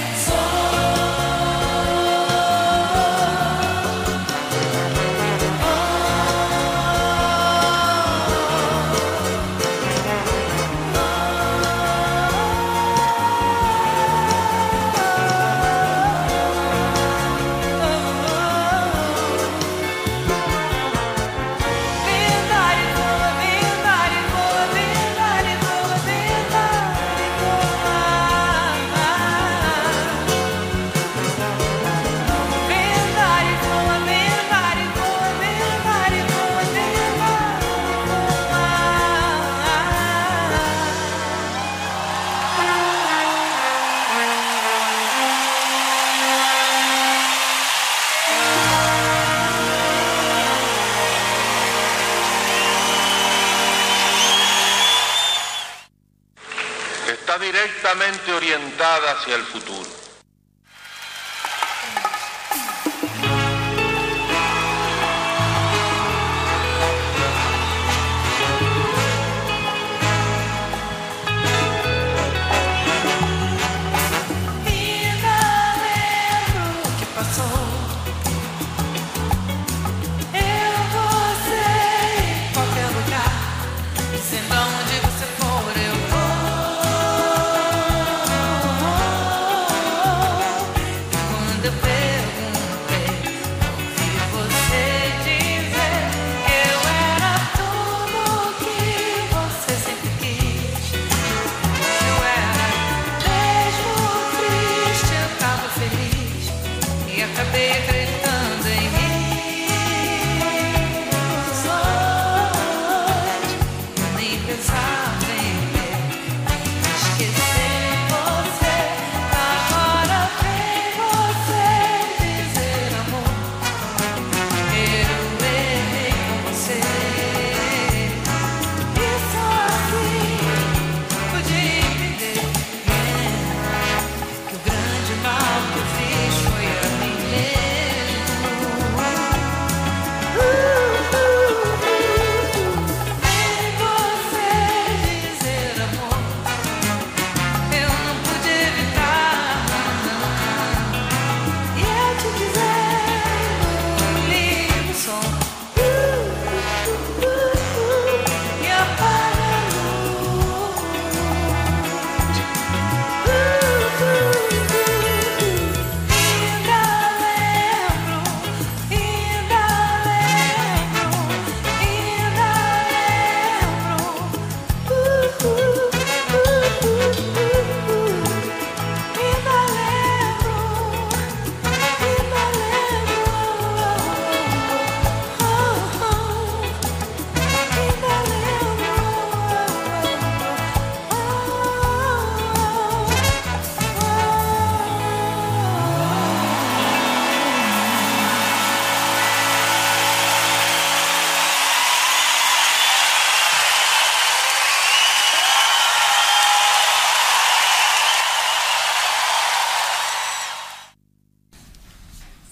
está directamente orientada hacia el futuro. ainda lembro o que passou. Eu, você, em qualquer lugar, sendo aonde você for, eu vou. Quando eu perguntei, ouvi você dizer que eu era tudo que você sempre quis. Eu era mesmo triste, eu tava feliz e acabei acreditando em mim. Eu nem pensava em esquecer você. Agora vem você dizer amor, eu errei com você. E só assim pude entender que o grande mal que eu fiz foi a mim mesmo.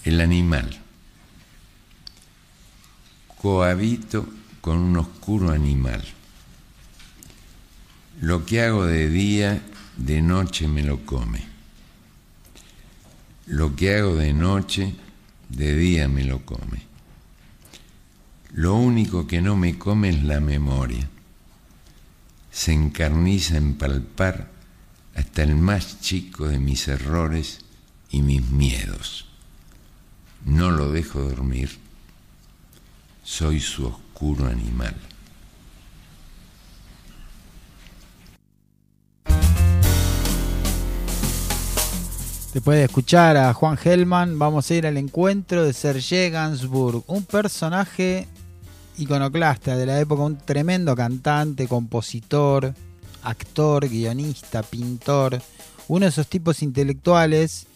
El animal. Cohabito con un oscuro animal. Lo que hago de día, de noche me lo come. Lo que hago de noche, de día me lo come. Lo único que no me come es la memoria. Se encarniza en palpar hasta el más chico de mis errores y mis miedos. No lo dejo dormir. Soy su oscuro animal. Después de escuchar a Juan Gelman, vamos a ir al encuentro de Serge Gainsbourg, un personaje iconoclasta de la época, un tremendo cantante, compositor, actor, guionista, pintor, uno de esos tipos intelectuales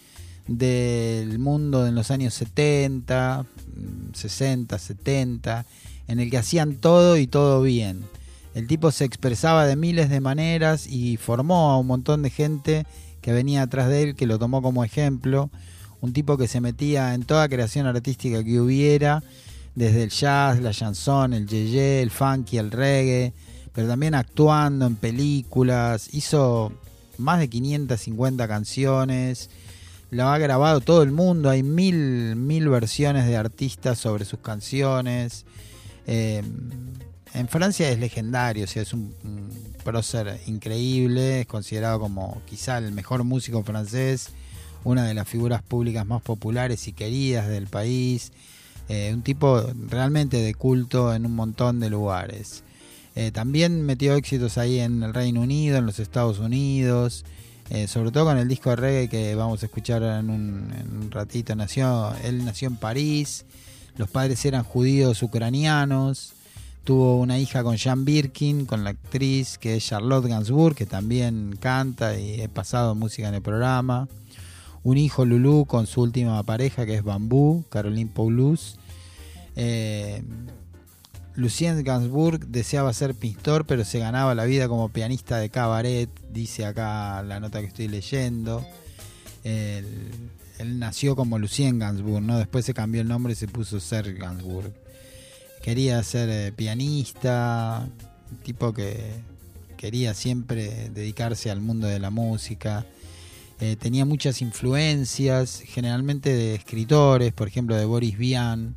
del mundo en los años setenta, sesenta, setenta, en el que hacían todo y todo bien. El tipo se expresaba de miles de maneras y formó a un montón de gente que venía atrás de él, que lo tomó como ejemplo. Un tipo que se metía en toda creación artística que hubiera, desde el jazz, la chanson, el yeye, el funky, el reggae, pero también actuando en películas. Hizo más de quinientas cincuenta canciones, lo ha grabado todo el mundo, hay mil, mil versiones de artistas sobre sus canciones. Eh, en Francia es legendario, o sea, es un, un prócer increíble, es considerado como quizá el mejor músico francés, una de las figuras públicas más populares y queridas del país, eh, un tipo realmente de culto en un montón de lugares. Eh, también metió éxitos ahí en el Reino Unido, en los Estados Unidos, eh, sobre todo con el disco de reggae que vamos a escuchar en un, en un ratito. Nació, él nació en París, los padres eran judíos ucranianos, tuvo una hija con Jean Birkin, con la actriz que es Charlotte Gainsbourg, que también canta y he pasado música en el programa. Un hijo, Lulu, con su última pareja que es Bambú, Caroline Paulus. Eh, Lucien Gainsbourg deseaba ser pintor, pero se ganaba la vida como pianista de cabaret, dice acá la nota que estoy leyendo. Él, él nació como Lucien Gainsbourg, ¿no? Después se cambió el nombre y se puso Serge Gainsbourg. Quería ser eh, pianista, un tipo que quería siempre dedicarse al mundo de la música. Eh, tenía muchas influencias, generalmente de escritores, por ejemplo de Boris Vian,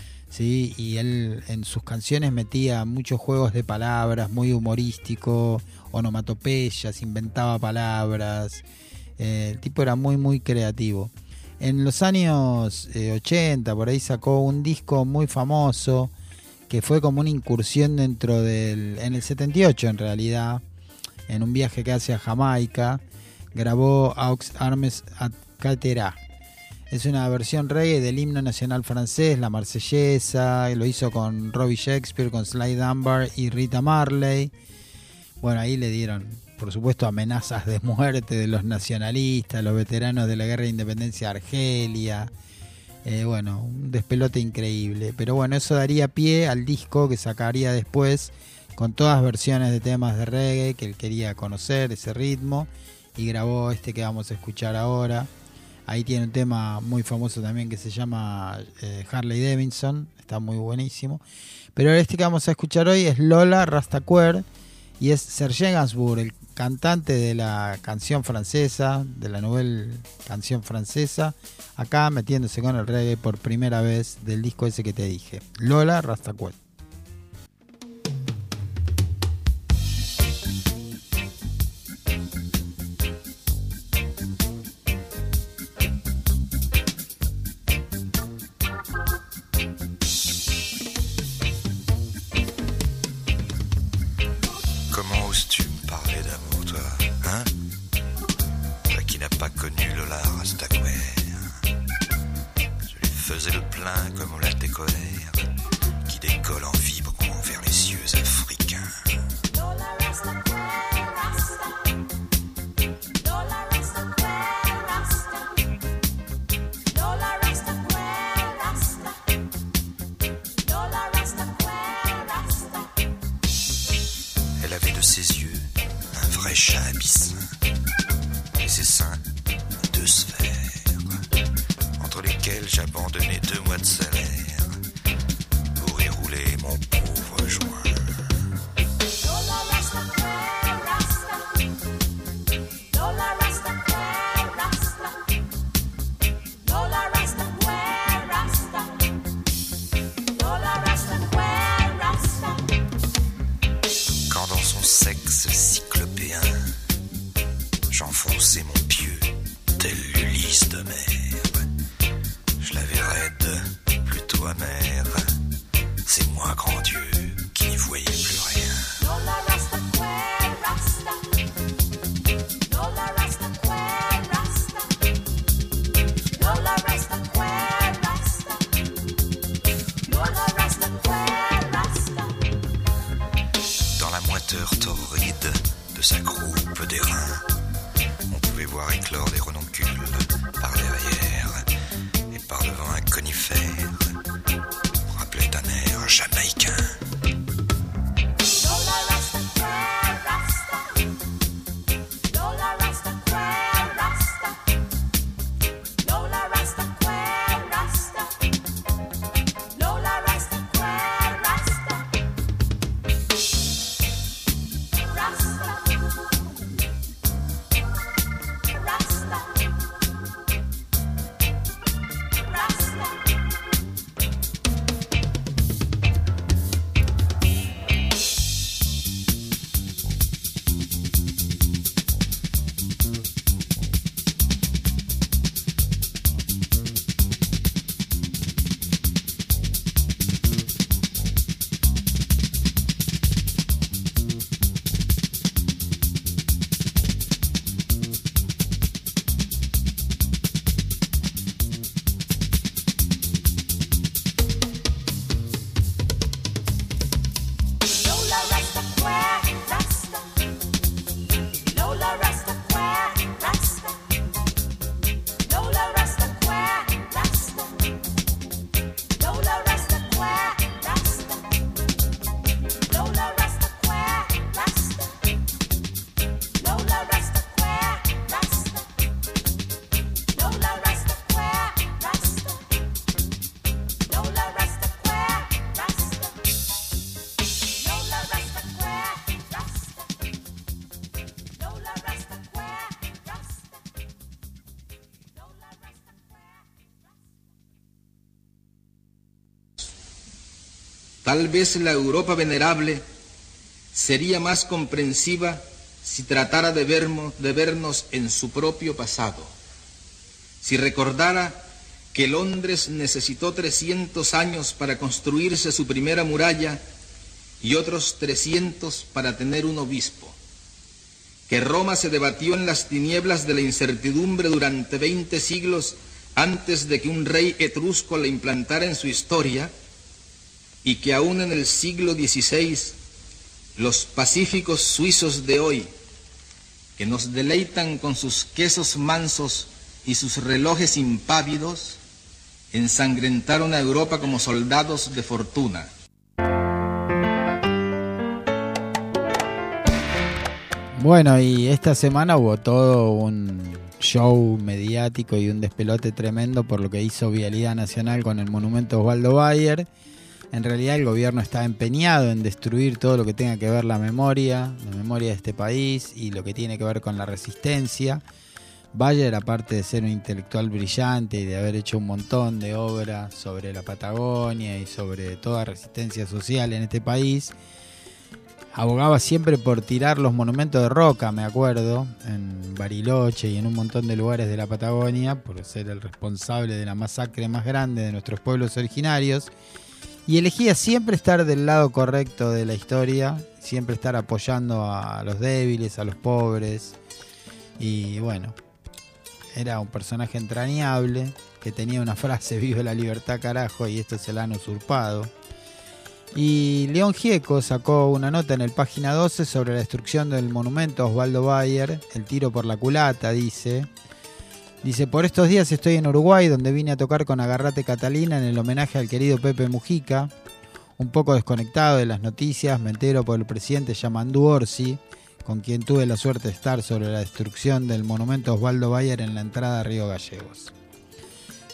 ¿sí? Y él en sus canciones metía muchos juegos de palabras, muy humorístico, onomatopeyas, inventaba palabras. Eh, el tipo era muy muy creativo. En los años eh, ochenta por ahí sacó un disco muy famoso que fue como una incursión dentro del... en el setenta y ocho en realidad, en un viaje que hace a Jamaica, grabó Aux Armes at Catera. Es una versión reggae del himno nacional francés, la Marsellesa. Lo hizo con Robbie Shakespeare, con Sly Dunbar y Rita Marley. Bueno, ahí le dieron, por supuesto, amenazas de muerte de los nacionalistas, los veteranos de la guerra de independencia de Argelia. Eh, bueno, un despelote increíble. Pero bueno, eso daría pie al disco que sacaría después, con todas versiones de temas de reggae que él quería conocer, ese ritmo. Y grabó este que vamos a escuchar ahora. Ahí tiene un tema muy famoso también que se llama eh, Harley Davidson, está muy buenísimo. Pero este que vamos a escuchar hoy es Lola Rastaquouère y es Serge Gainsbourg, el cantante de la canción francesa, de la nouvelle canción francesa, acá metiéndose con el reggae por primera vez del disco ese que te dije, Lola Rastaquouère. Entre lesquels laquelle j'abandonnais deux mois de salaire pour y rouler mon pauvre joint. Quand dans son sexe cyclopéen, j'enfonçais mon pieu tel l'Ulysse de mer. Je l'avais raide, plutôt amère. C'est moi, grand Dieu, qui n'y voyais plus rien. Dans la moiteur torride de sa croupe d'airain, on pouvait voir éclore des renoncules par derrière et par devant un conifère. On rappelait un air jamaïcain. Tal vez la Europa venerable sería más comprensiva si tratara de vernos, de vernos en su propio pasado, si recordara que Londres necesitó trescientos años para construirse su primera muralla y otros trescientos para tener un obispo, que Roma se debatió en las tinieblas de la incertidumbre durante veinte siglos antes de que un rey etrusco la implantara en su historia, y que aún en el siglo dieciséis los pacíficos suizos de hoy, que nos deleitan con sus quesos mansos y sus relojes impávidos, ensangrentaron a Europa como soldados de fortuna. Bueno, y esta semana hubo todo un show mediático y un despelote tremendo por lo que hizo Vialidad Nacional con el monumento Osvaldo Bayer. En realidad el gobierno está empeñado en destruir todo lo que tenga que ver la memoria, la memoria de este país y lo que tiene que ver con la resistencia. Bayer, aparte de ser un intelectual brillante y de haber hecho un montón de obras sobre la Patagonia y sobre toda resistencia social en este país, abogaba siempre por tirar los monumentos de roca, me acuerdo, en Bariloche y en un montón de lugares de la Patagonia, por ser el responsable de la masacre más grande de nuestros pueblos originarios. Y elegía siempre estar del lado correcto de la historia, siempre estar apoyando a los débiles, a los pobres. Y bueno, era un personaje entrañable que tenía una frase: vive la libertad, carajo, y esto se la han usurpado. Y León Gieco sacó una nota en el página doce sobre la destrucción del monumento a Osvaldo Bayer, el tiro por la culata, dice... Dice, por estos días estoy en Uruguay, donde vine a tocar con Agarrate Catalina en el homenaje al querido Pepe Mujica. Un poco desconectado de las noticias, me entero por el presidente Yamandú Orsi, con quien tuve la suerte de estar sobre la destrucción del monumento Osvaldo Bayer en la entrada a Río Gallegos.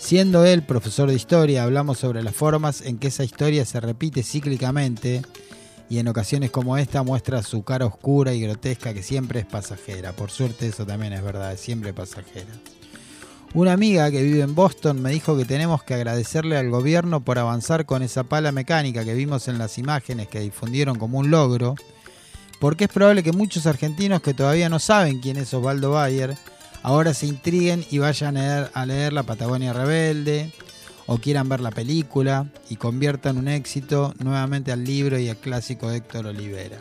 Siendo él profesor de historia, hablamos sobre las formas en que esa historia se repite cíclicamente y en ocasiones como esta muestra su cara oscura y grotesca que siempre es pasajera. Por suerte eso también es verdad, es siempre pasajera. Una amiga que vive en Boston me dijo que tenemos que agradecerle al gobierno por avanzar con esa pala mecánica que vimos en las imágenes que difundieron como un logro, porque es probable que muchos argentinos que todavía no saben quién es Osvaldo Bayer ahora se intriguen y vayan a leer, a leer La Patagonia Rebelde o quieran ver la película y conviertan un éxito nuevamente al libro y al clásico de Héctor Olivera.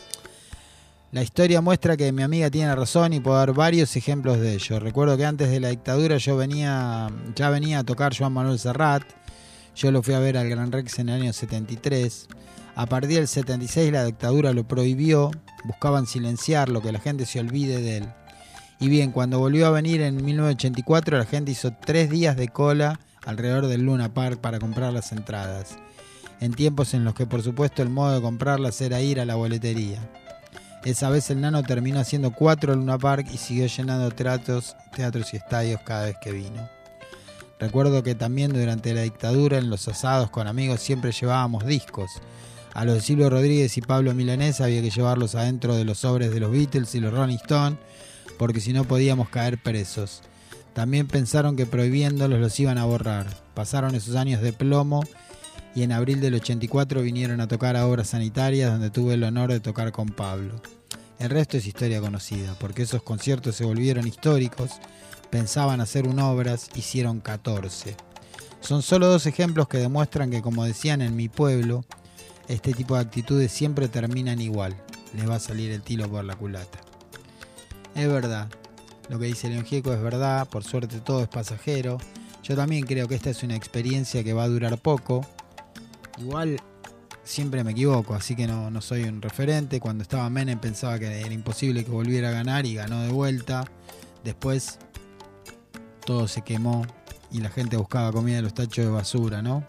La historia muestra que mi amiga tiene razón y puedo dar varios ejemplos de ello. Recuerdo que antes de la dictadura yo venía, ya venía a tocar Joan Manuel Serrat. Yo lo fui a ver al Gran Rex en el año setenta y tres. A partir del setenta y seis la dictadura lo prohibió. Buscaban silenciarlo, que la gente se olvide de él. Y bien, cuando volvió a venir en mil novecientos ochenta y cuatro, la gente hizo tres días de cola alrededor del Luna Park para comprar las entradas. En tiempos en los que, por supuesto, el modo de comprarlas era ir a la boletería. Esa vez el Nano terminó haciendo cuatro Luna Park y siguió llenando teatros, teatros y estadios cada vez que vino. Recuerdo que también durante la dictadura en los asados con amigos siempre llevábamos discos. A los de Silvio Rodríguez y Pablo Milanés había que llevarlos adentro de los sobres de los Beatles y los Rolling Stones, porque si no podíamos caer presos. También pensaron que prohibiéndolos los iban a borrar. Pasaron esos años de plomo y en abril del ochenta y cuatro vinieron a tocar a Obras Sanitarias, donde tuve el honor de tocar con Pablo. El resto es historia conocida, porque esos conciertos se volvieron históricos, pensaban hacer un Obras, hicieron catorce. Son solo dos ejemplos que demuestran que, como decían en mi pueblo, este tipo de actitudes siempre terminan igual, les va a salir el tiro por la culata. Es verdad, lo que dice León Gieco es verdad, por suerte todo es pasajero. Yo también creo que esta es una experiencia que va a durar poco. Igual siempre me equivoco, así que no, no soy un referente. Cuando estaba Menem pensaba que era imposible que volviera a ganar y ganó de vuelta. Después todo se quemó y la gente buscaba comida en los tachos de basura, ¿no?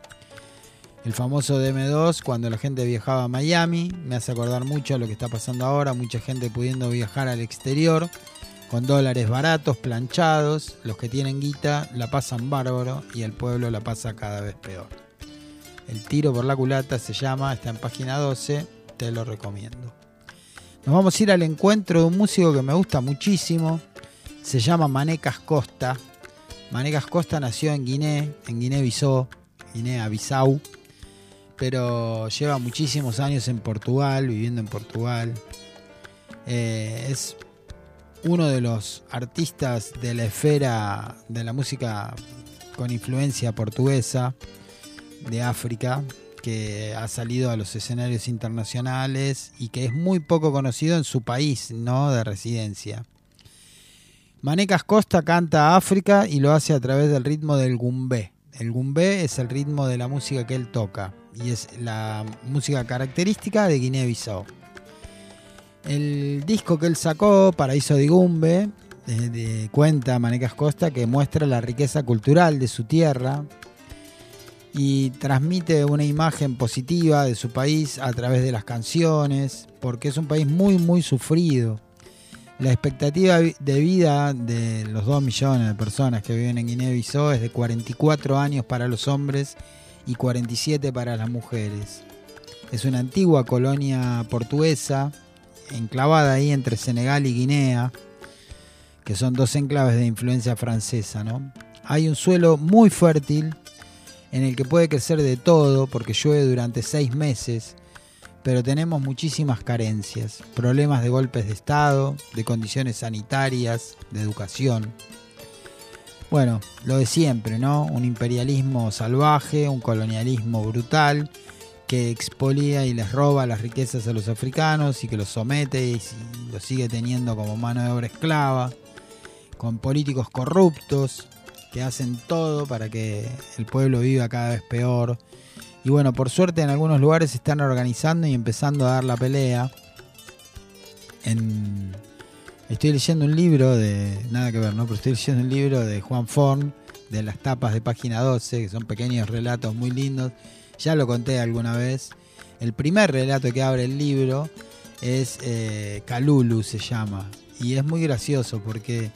El famoso D M dos, cuando la gente viajaba a Miami, me hace acordar mucho a lo que está pasando ahora. Mucha gente pudiendo viajar al exterior con dólares baratos, planchados. Los que tienen guita la pasan bárbaro y el pueblo la pasa cada vez peor. El tiro por la culata se llama, está en página doce, te lo recomiendo. Nos vamos a ir al encuentro de un músico que me gusta muchísimo. Se llama Manecas Costa. Manecas Costa nació en Guinea, en Guinea-Bissau, Guinea-Bissau. Pero lleva muchísimos años en Portugal, viviendo en Portugal. Eh, es uno de los artistas de la esfera de la música con influencia portuguesa de África, que ha salido a los escenarios internacionales y que es muy poco conocido en su país, ¿no?, de residencia. Manecas Costa canta África y lo hace a través del ritmo del gumbé. El gumbé es el ritmo de la música que él toca y es la música característica de Guinea-Bissau. El disco que él sacó, Paraíso de Gumbe, de, de, cuenta Manecas Costa que muestra la riqueza cultural de su tierra y transmite una imagen positiva de su país a través de las canciones, porque es un país muy muy sufrido. La expectativa de vida de los dos millones de personas que viven en Guinea-Bissau es de cuarenta y cuatro años para los hombres y cuarenta y siete para las mujeres. Es una antigua colonia portuguesa, enclavada ahí entre Senegal y Guinea, que son dos enclaves de influencia francesa, ¿no? Hay un suelo muy fértil en el que puede crecer de todo porque llueve durante seis meses, pero tenemos muchísimas carencias, problemas de golpes de Estado, de condiciones sanitarias, de educación. Bueno, lo de siempre, ¿no? Un imperialismo salvaje, un colonialismo brutal que expolia y les roba las riquezas a los africanos y que los somete y los sigue teniendo como mano de obra esclava, con políticos corruptos que hacen todo para que el pueblo viva cada vez peor. Y bueno, por suerte en algunos lugares se están organizando y empezando a dar la pelea. En... Estoy leyendo un libro de... Nada que ver, ¿no? Pero estoy leyendo un libro de Juan Forn, de las tapas de página doce, que son pequeños relatos muy lindos. Ya lo conté alguna vez. El primer relato que abre el libro es eh, Kalulu, se llama. Y es muy gracioso porque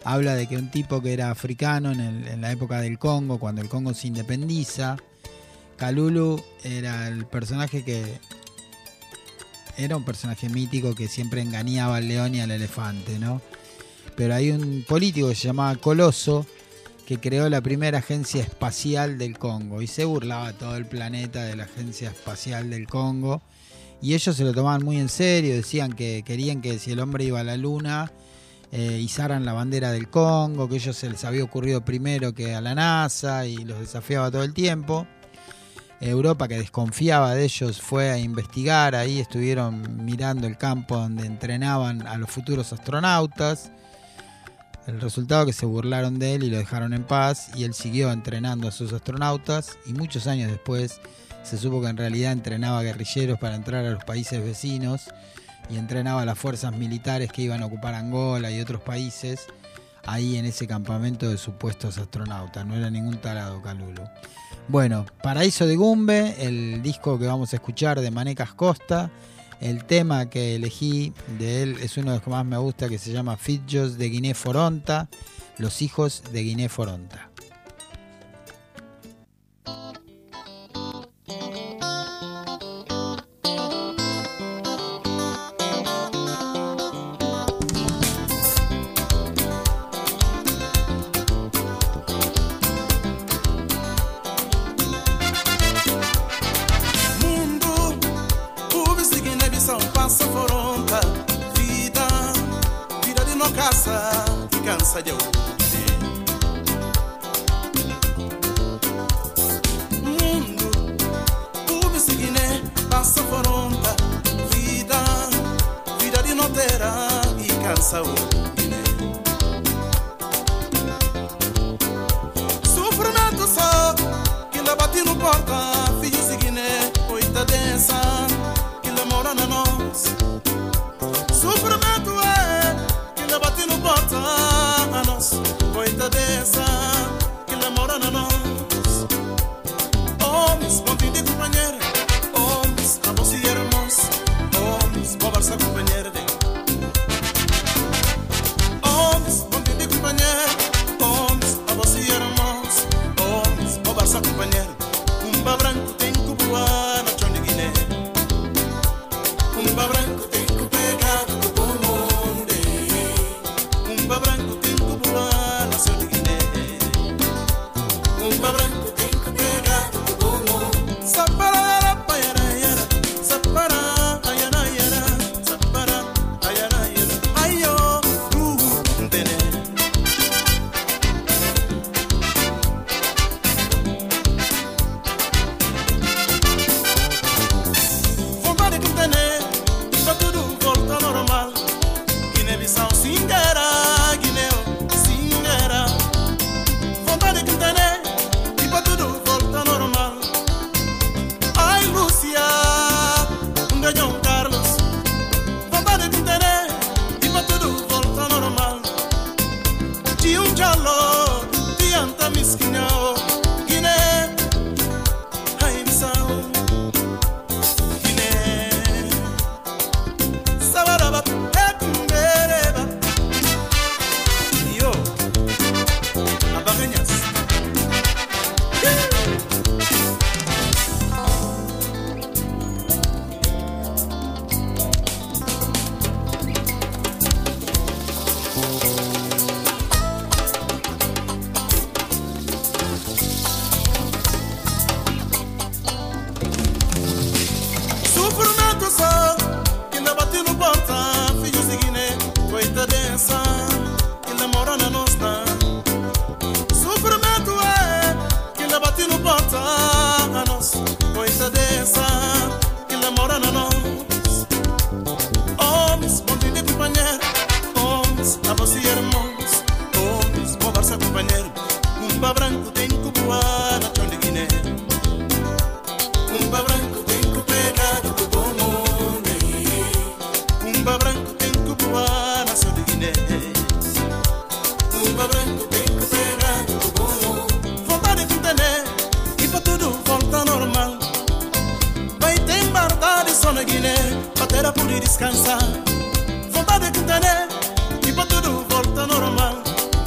habla de que un tipo que era africano en, el, en la época del Congo, cuando el Congo se independiza, Kalulu era el personaje que era un personaje mítico que siempre engañaba al león y al elefante, ¿no? Pero hay un político que se llamaba Coloso que creó la primera agencia espacial del Congo y se burlaba todo el planeta de la agencia espacial del Congo, y ellos se lo tomaban muy en serio, decían que querían que si el hombre iba a la luna eh, izaran la bandera del Congo, que a ellos se les había ocurrido primero que a la NASA y los desafiaba todo el tiempo. Europa, que desconfiaba de ellos, fue a investigar, ahí estuvieron mirando el campo donde entrenaban a los futuros astronautas. El resultado que se burlaron de él y lo dejaron en paz, y él siguió entrenando a sus astronautas, y muchos años después se supo que en realidad entrenaba guerrilleros para entrar a los países vecinos y entrenaba a las fuerzas militares que iban a ocupar Angola y otros países ahí en ese campamento de supuestos astronautas. No era ningún tarado Kalulu. Bueno, Paraíso de Gumbe, el disco que vamos a escuchar de Manecas Costa. El tema que elegí de él es uno de los que más me gusta, que se llama Filhos de Guiné Foronta, los hijos de Guiné Foronta. Batera pure descansar, vontade de entender, e para tudo volta normal.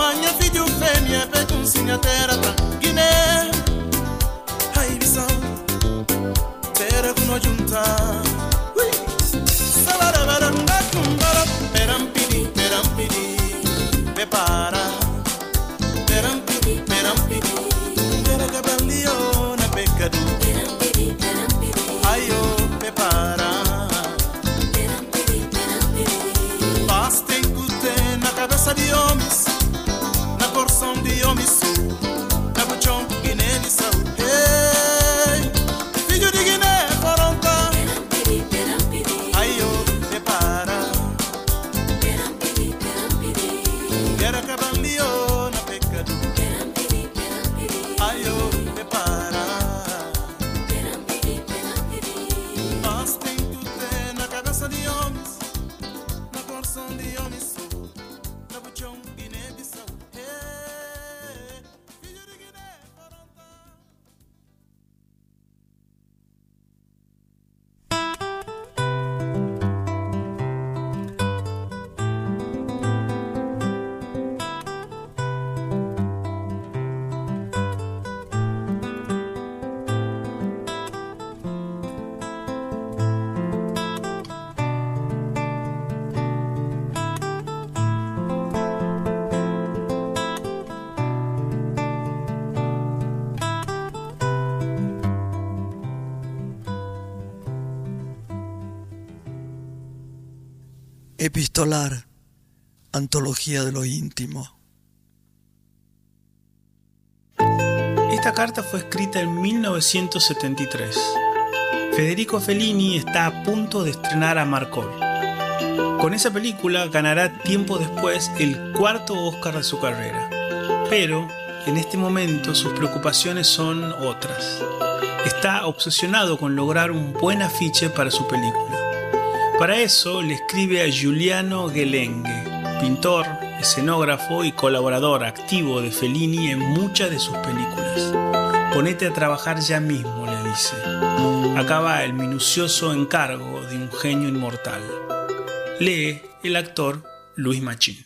Minha filho fêmea pede um sinha terra pra Guiné. Ai, visão, terra com nós juntar. Sabara, baranga, kumbara, perampidi, perampidi, prepara. Perampidi, perampidi, terra cabalio na pecado. Perampidi, perampidi, ayo, prepara. Perampidi, perampidi, basta escutar na cabeça de homens. Na porção de homens, na buchão Guiné-Bissau. Hey, filho de Guiné, Coronta. Perampidi, perampidi, ayo, prepara. Perampidi, perampidi, terra cabalio na pecado. Perampidi, perampidi, ayo, prepara. Perampidi, perampidi, basta escutar na cabeça de homens. Na porção de homens, na buchão Guiné-Bissau. Epistolar, antología de lo íntimo. Esta carta fue escrita en mil novecientos setenta y tres. Federico Fellini está a punto de estrenar Amarcord. Con esa película ganará tiempo después el cuarto Oscar de su carrera. Pero, en este momento, sus preocupaciones son otras. Está obsesionado con lograr un buen afiche para su película. Para eso le escribe a Giuliano Gelenghe, pintor, escenógrafo y colaborador activo de Fellini en muchas de sus películas. Ponete a trabajar ya mismo, le dice. Acá va el minucioso encargo de un genio inmortal. Lee el actor Luis Machín.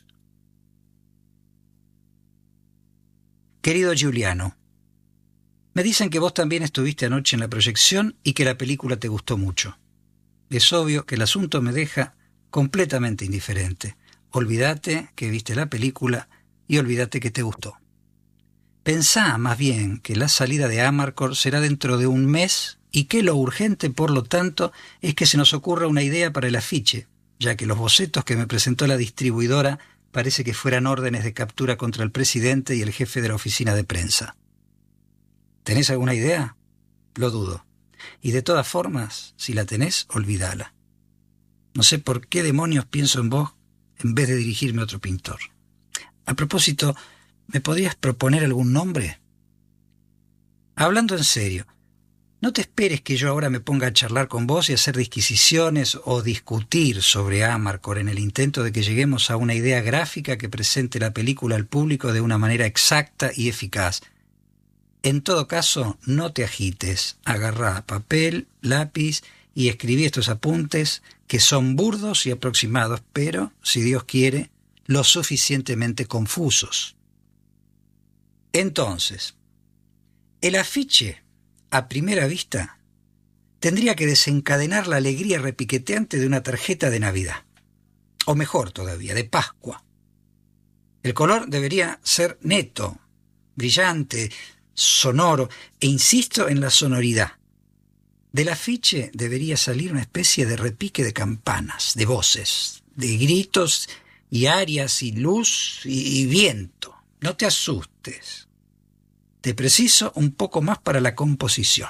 Querido Giuliano, me dicen que vos también estuviste anoche en la proyección y que la película te gustó mucho. Es obvio que el asunto me deja completamente indiferente. Olvídate que viste la película y olvídate que te gustó. Pensá más bien que la salida de Amarcord será dentro de un mes y que lo urgente, por lo tanto, es que se nos ocurra una idea para el afiche, ya que los bocetos que me presentó la distribuidora parece que fueran órdenes de captura contra el presidente y el jefe de la oficina de prensa. ¿Tenés alguna idea? Lo dudo. Y de todas formas, si la tenés, olvídala. No sé por qué demonios pienso en vos en vez de dirigirme a otro pintor. A propósito, ¿me podrías proponer algún nombre? Hablando en serio, no te esperes que yo ahora me ponga a charlar con vos y hacer disquisiciones o discutir sobre Amarcord en el intento de que lleguemos a una idea gráfica que presente la película al público de una manera exacta y eficaz. En todo caso, no te agites. Agarrá papel, lápiz y escribí estos apuntes que son burdos y aproximados, pero, si Dios quiere, lo suficientemente confusos. Entonces, el afiche, a primera vista, tendría que desencadenar la alegría repiqueteante de una tarjeta de Navidad. O mejor todavía, de Pascua. El color debería ser neto, brillante, sonoro, e insisto en la sonoridad. Del afiche debería salir una especie de repique de campanas, de voces, de gritos y arias y luz y, y viento. No te asustes. Te preciso un poco más para la composición.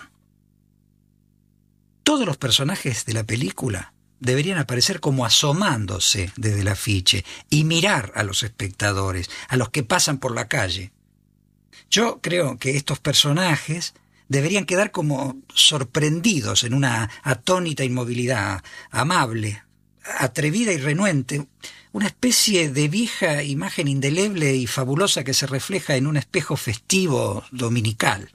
Todos los personajes de la película deberían aparecer como asomándose desde el afiche y mirar a los espectadores, a los que pasan por la calle. Yo creo que estos personajes deberían quedar como sorprendidos en una atónita inmovilidad, amable, atrevida y renuente, una especie de vieja imagen indeleble y fabulosa que se refleja en un espejo festivo dominical.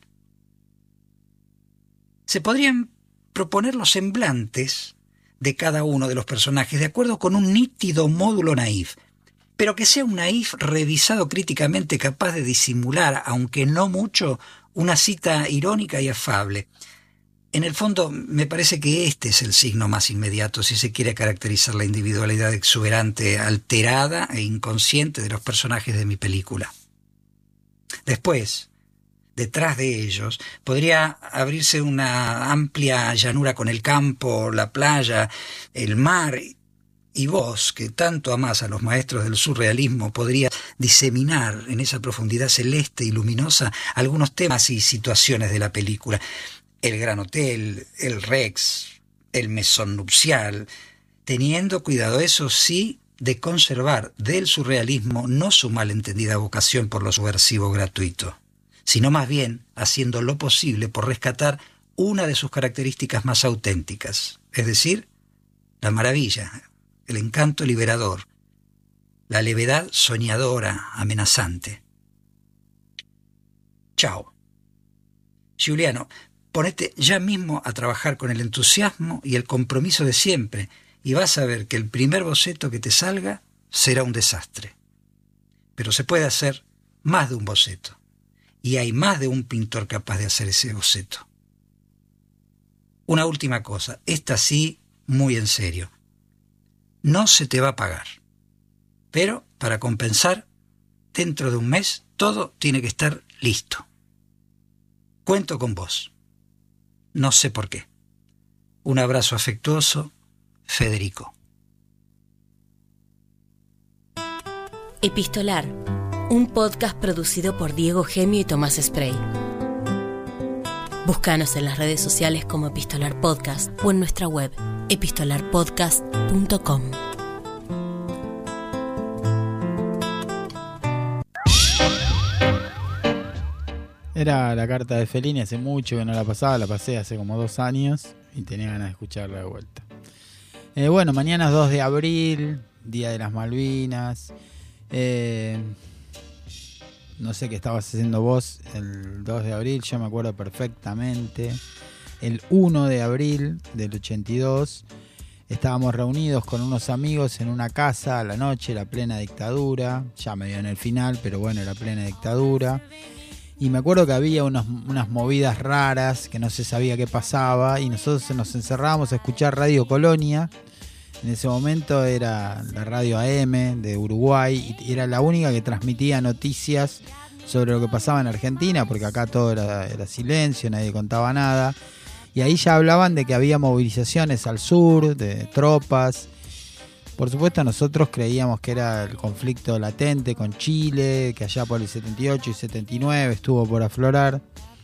Se podrían proponer los semblantes de cada uno de los personajes de acuerdo con un nítido módulo naif. pero que sea un naif revisado críticamente, capaz de disimular, aunque no mucho, una cita irónica y afable. En el fondo, me parece que este es el signo más inmediato si se quiere caracterizar la individualidad exuberante, alterada e inconsciente de los personajes de mi película. Después, detrás de ellos, podría abrirse una amplia llanura con el campo, la playa, el mar, y vos, que tanto amás a los maestros del surrealismo, podrías diseminar en esa profundidad celeste y luminosa algunos temas y situaciones de la película. El Gran Hotel, el Rex, el mesón nupcial, teniendo cuidado, eso sí, de conservar del surrealismo no su malentendida vocación por lo subversivo gratuito, sino más bien haciendo lo posible por rescatar una de sus características más auténticas, es decir, la maravilla, el encanto liberador, la levedad soñadora, amenazante. Chao. Giuliano, ponete ya mismo a trabajar con el entusiasmo y el compromiso de siempre, y vas a ver que el primer boceto que te salga será un desastre. Pero se puede hacer más de un boceto, y hay más de un pintor capaz de hacer ese boceto. Una última cosa, esta sí, muy en serio. No se te va a pagar, pero para compensar, dentro de un mes todo tiene que estar listo. Cuento con vos. No sé por qué. Un abrazo afectuoso, Federico. Epistolar, un podcast producido por Diego Gemio y Tomás Spray. Búscanos en las redes sociales como Epistolar Podcast o en nuestra web epistolar podcast punto com. Era la carta de Fellini, hace mucho que no la pasaba, la pasé hace como dos años y tenía ganas de escucharla de vuelta. Eh, bueno, mañana es dos de abril, Día de las Malvinas. Eh, no sé qué estabas haciendo vos el dos de abril, yo me acuerdo perfectamente. El uno de abril del ochenta y dos estábamos reunidos con unos amigos en una casa a la noche, la plena dictadura, ya medio en el final, pero bueno, la plena dictadura. Y me acuerdo que había unos, unas movidas raras que no se sabía qué pasaba y nosotros nos encerrábamos a escuchar Radio Colonia. En ese momento era la radio A M de Uruguay y era la única que transmitía noticias sobre lo que pasaba en Argentina, porque acá todo era, era silencio, nadie contaba nada. Y ahí ya hablaban de que había movilizaciones al sur, de tropas. Por supuesto nosotros creíamos que era el conflicto latente con Chile, que allá por el setenta y ocho y setenta y nueve estuvo por aflorar.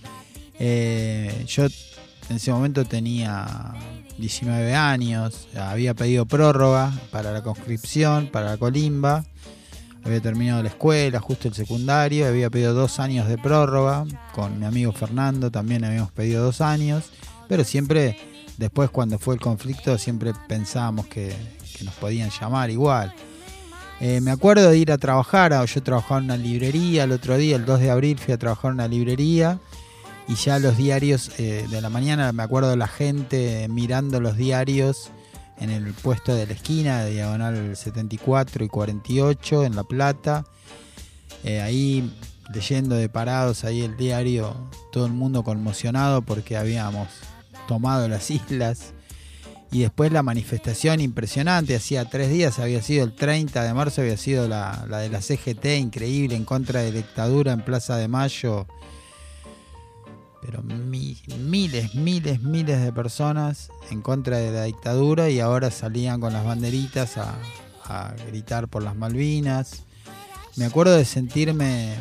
Eh, yo en ese momento tenía diecinueve años, había pedido prórroga para la conscripción, para la colimba, había terminado la escuela, justo el secundario, había pedido dos años de prórroga, con mi amigo Fernando también habíamos pedido dos años, pero siempre, después cuando fue el conflicto, siempre pensábamos que, que nos podían llamar igual. Eh, me acuerdo de ir a trabajar, yo trabajaba en una librería, el otro día, el dos de abril, fui a trabajar en una librería, y ya los diarios eh, de la mañana, me acuerdo de la gente mirando los diarios en el puesto de la esquina, de diagonal setenta y cuatro y cuarenta y ocho, en La Plata, eh, ahí leyendo de parados ahí el diario, todo el mundo conmocionado porque habíamos tomado las islas. Y después la manifestación impresionante, hacía tres días, había sido el treinta de marzo, había sido la, la de la C G T, increíble, en contra de la dictadura en Plaza de Mayo. Pero mi, miles, miles, miles de personas en contra de la dictadura, y ahora salían con las banderitas a, a gritar por las Malvinas. Me acuerdo de sentirme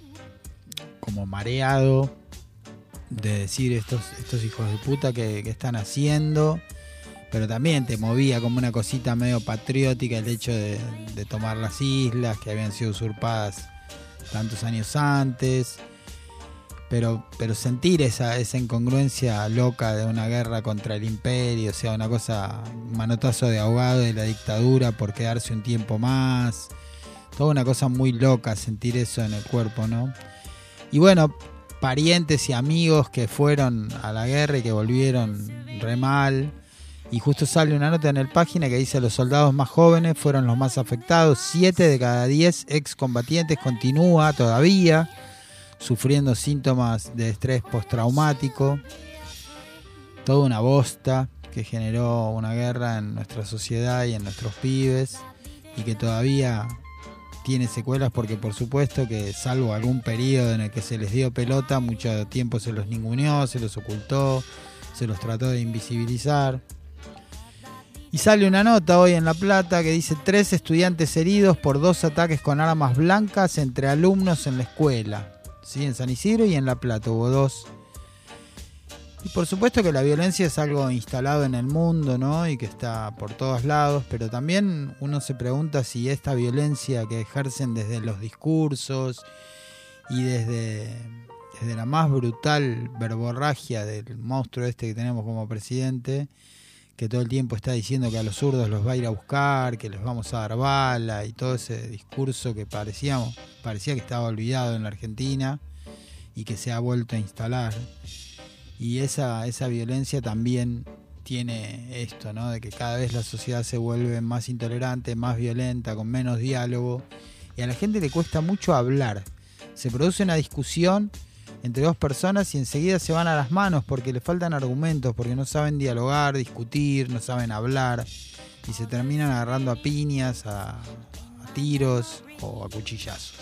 como mareado, de decir estos, estos hijos de puta que, que están haciendo, pero también te movía como una cosita medio patriótica el hecho de, de tomar las islas que habían sido usurpadas tantos años antes. Pero, pero sentir esa, esa incongruencia loca de una guerra contra el imperio, o sea, una cosa, un manotazo de ahogado de la dictadura por quedarse un tiempo más, toda una cosa muy loca, sentir eso en el cuerpo, ¿no? Y bueno, parientes y amigos que fueron a la guerra y que volvieron re mal, Y justo sale una nota en el página que dice: los soldados más jóvenes fueron los más afectados. Siete de cada diez excombatientes continúa todavía sufriendo síntomas de estrés postraumático. Toda una bosta que generó una guerra en nuestra sociedad y en nuestros pibes, y que todavía tiene secuelas, porque por supuesto que salvo algún periodo en el que se les dio pelota, mucho tiempo se los ninguneó, se los ocultó, se los trató de invisibilizar. Y sale una nota hoy en La Plata que dice: tres estudiantes heridos por dos ataques con armas blancas entre alumnos en la escuela. Sí, en San Isidro y en La Plata hubo dos. Y por supuesto que la violencia es algo instalado en el mundo, ¿no? Y que está por todos lados, pero también uno se pregunta si esta violencia que ejercen desde los discursos y desde, desde la más brutal verborragia del monstruo este que tenemos como presidente, que todo el tiempo está diciendo que a los zurdos los va a ir a buscar, que les vamos a dar bala, y todo ese discurso que parecíamos, parecía que estaba olvidado en la Argentina y que se ha vuelto a instalar. Y esa, esa violencia también tiene esto, ¿no? De que cada vez la sociedad se vuelve más intolerante, más violenta, con menos diálogo, y a la gente le cuesta mucho hablar. Se produce una discusión entre dos personas y enseguida se van a las manos porque le faltan argumentos, porque no saben dialogar, discutir, no saben hablar, y se terminan agarrando a piñas, a, a tiros o a cuchillazos.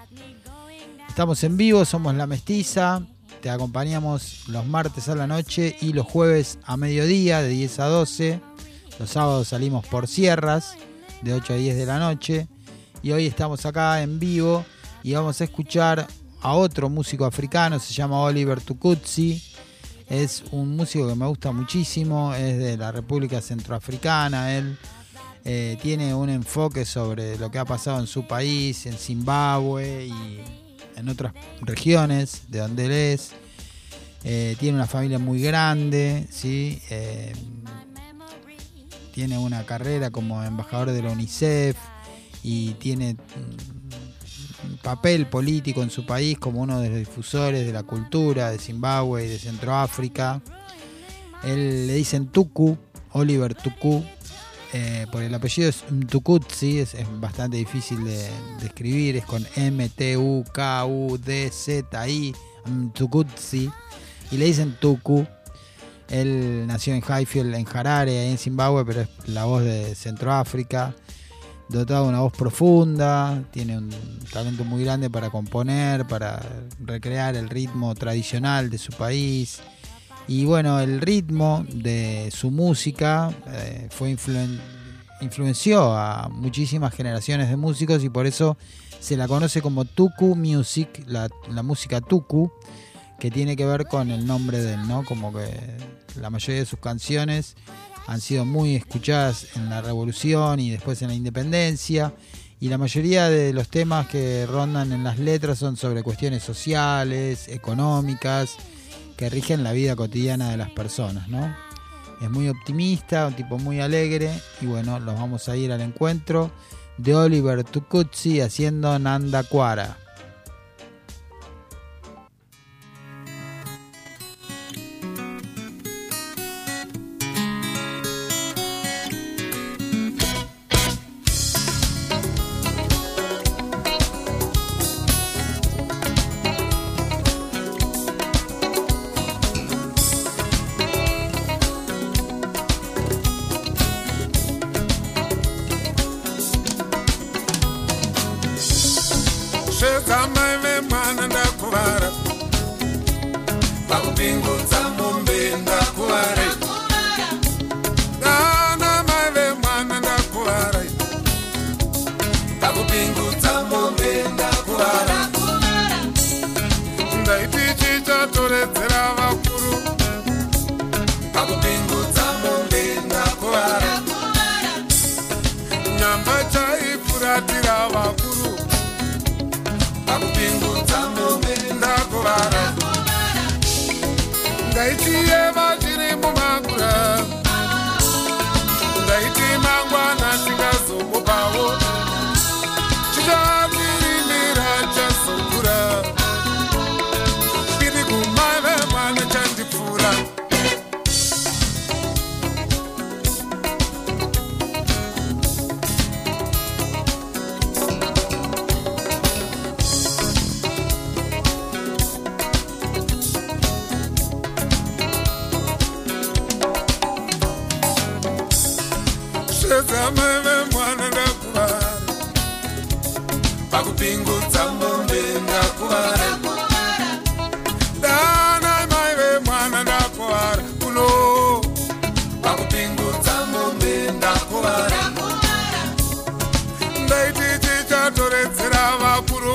Estamos en vivo, somos La Mestiza, te acompañamos los martes a la noche y los jueves a mediodía de diez a doce. Los sábados salimos por Sierras de ocho a diez de la noche, y hoy estamos acá en vivo y vamos a escuchar a otro músico africano, se llama Oliver Tukutsi. Es un músico que me gusta muchísimo, es de la República Centroafricana. Él eh, tiene un enfoque sobre lo que ha pasado en su país, en Zimbabue y en otras regiones de donde él es. Eh, tiene una familia muy grande, ¿sí? Eh, tiene una carrera como embajador de la UNICEF y tiene un papel político en su país como uno de los difusores de la cultura de Zimbabue y de Centroáfrica. Él le dicen Tuku, Oliver Tuku, eh, por el apellido es Mtukudzi, es, es bastante difícil de, de escribir, es con M T U K U D Z I, Mtukudzi, y le dicen Tuku. Él nació en Highfield, en Harare, ahí en Zimbabue, pero es la voz de Centroáfrica. Dotado de una voz profunda, tiene un talento muy grande para componer, para recrear el ritmo tradicional de su país. Y bueno, el ritmo de su música eh, fue influen- influenció a muchísimas generaciones de músicos, y por eso se la conoce como Tuku Music, la, la música Tuku, que tiene que ver con el nombre de él, ¿no? Como que la mayoría de sus canciones han sido muy escuchadas en la Revolución y después en la Independencia, y la mayoría de los temas que rondan en las letras son sobre cuestiones sociales, económicas, que rigen la vida cotidiana de las personas, ¿no? Es muy optimista, un tipo muy alegre, y bueno, los vamos a ir al encuentro de Oliver Tukutsi haciendo Nanda Kwara.